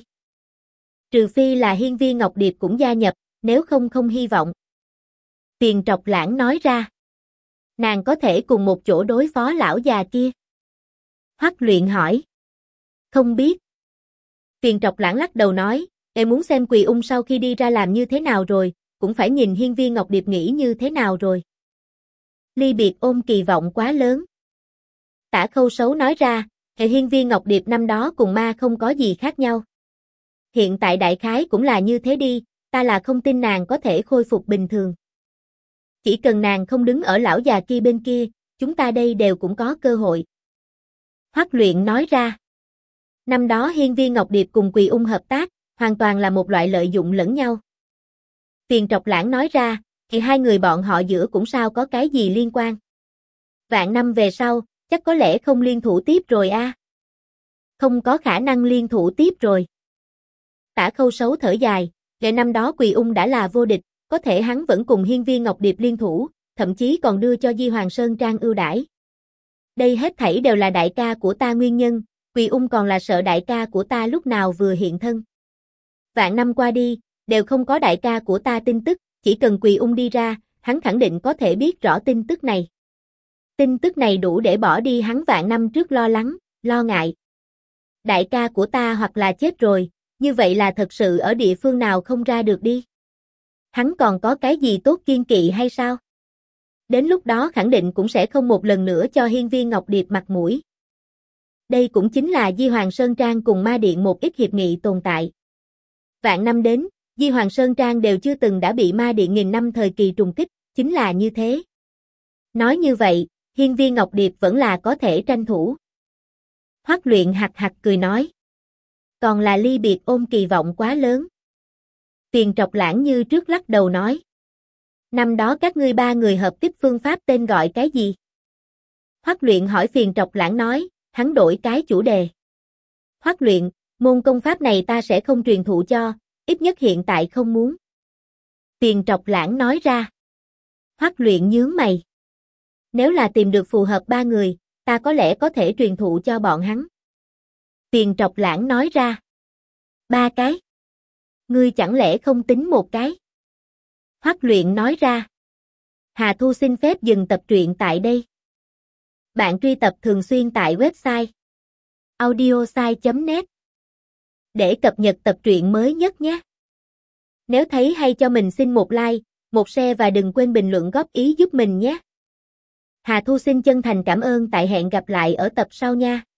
Trừ phi là Hiên Viên Ngọc Điệp cũng gia nhập, nếu không hy vọng. Phiền Trọc Lãng nói ra. Nàng có thể cùng một chỗ đối phó lão già kia. Hoắc luyện hỏi. Không biết. Phiền Trọc Lãng lắc đầu nói, em muốn xem Quỳ Ung sau khi đi ra làm như thế nào rồi, cũng phải nhìn Hiên Viên Ngọc Điệp nghĩ như thế nào rồi. Ly biệt ôm kỳ vọng quá lớn. Tả Khâu Sấu nói ra, Hiên Viên Ngọc Điệp năm đó cùng ma không có gì khác nhau. Hiện tại đại khái cũng là như thế đi, ta là không tin nàng có thể khôi phục bình thường. Chỉ cần nàng không đứng ở lão già kia bên kia, chúng ta đây đều cũng có cơ hội. Hoắc Luyện nói ra. Năm đó Hiên Viên Ngọc Điệp cùng Quỳ Ung hợp tác, hoàn toàn là một loại lợi dụng lẫn nhau. Tiền Trọc Lãng nói ra, thì hai người bọn họ giữa cũng sao có cái gì liên quan. Vạn năm về sau, chắc có lẽ không liên thủ tiếp rồi a. Không có khả năng liên thủ tiếp rồi. Tả Khâu Sấu thở dài, lẽ năm đó Quỳ Ung đã là vô địch, có thể hắn vẫn cùng Hiên Viên Ngọc Điệp liên thủ, thậm chí còn đưa cho Di Hoàng Sơn Trang ưu đãi. Đây hết thảy đều là đại ca của ta nguyên nhân, Quỳ Ung còn là sợ đại ca của ta lúc nào vừa hiện thân. Vạn năm qua đi, đều không có đại ca của ta tin tức, chỉ cần Quỳ Ung đi ra, hắn khẳng định có thể biết rõ tin tức này. Tin tức này đủ để bỏ đi hắn vạn năm trước lo lắng, lo ngại. Đại ca của ta hoặc là chết rồi, như vậy là thật sự ở địa phương nào không ra được đi. Hắn còn có cái gì tốt kiên kỵ hay sao? Đến lúc đó khẳng định cũng sẽ không một lần nữa cho Hiên Viên Ngọc Điệp mặt mũi. Đây cũng chính là Di Hoàng Sơn Trang cùng Ma Điện một ít hiệp nghị tồn tại. Vạn năm đến, Di Hoàng Sơn Trang đều chưa từng đã bị Ma Điện nghìn năm thời kỳ trùng kích, chính là như thế. Nói như vậy, Hiên Viên Ngọc Điệp vẫn là có thể tranh thủ. Hoắc Luyện hặc hặc cười nói. Còn là ly biệt ôm kỳ vọng quá lớn. Tiền Trọc Lãng như trước lắc đầu nói. Năm đó các ngươi ba người hợp tiếp phương pháp tên gọi cái gì? Hoắc Luyện hỏi Tiền Trọc Lãng nói, hắn đổi cái chủ đề. Hoắc Luyện, môn công pháp này ta sẽ không truyền thụ cho, ít nhất hiện tại không muốn. Tiền Trọc Lãng nói ra. Hoắc Luyện nhướng mày. Nếu là tìm được phù hợp ba người, ta có lẽ có thể truyền thụ cho bọn hắn. Tiền Trọc Lãng nói ra. Ba cái. Ngươi chẳng lẽ không tính một cái? Hoắc Luyện nói ra. Hà Thu xin phép dừng tập truyện tại đây. Bạn truy tập thường xuyên tại website audiosai.net để cập nhật tập truyện mới nhất nhé. Nếu thấy hay cho mình xin một like, một share và đừng quên bình luận góp ý giúp mình nhé. Hà Thu xin chân thành cảm ơn, tại hẹn gặp lại ở tập sau nha.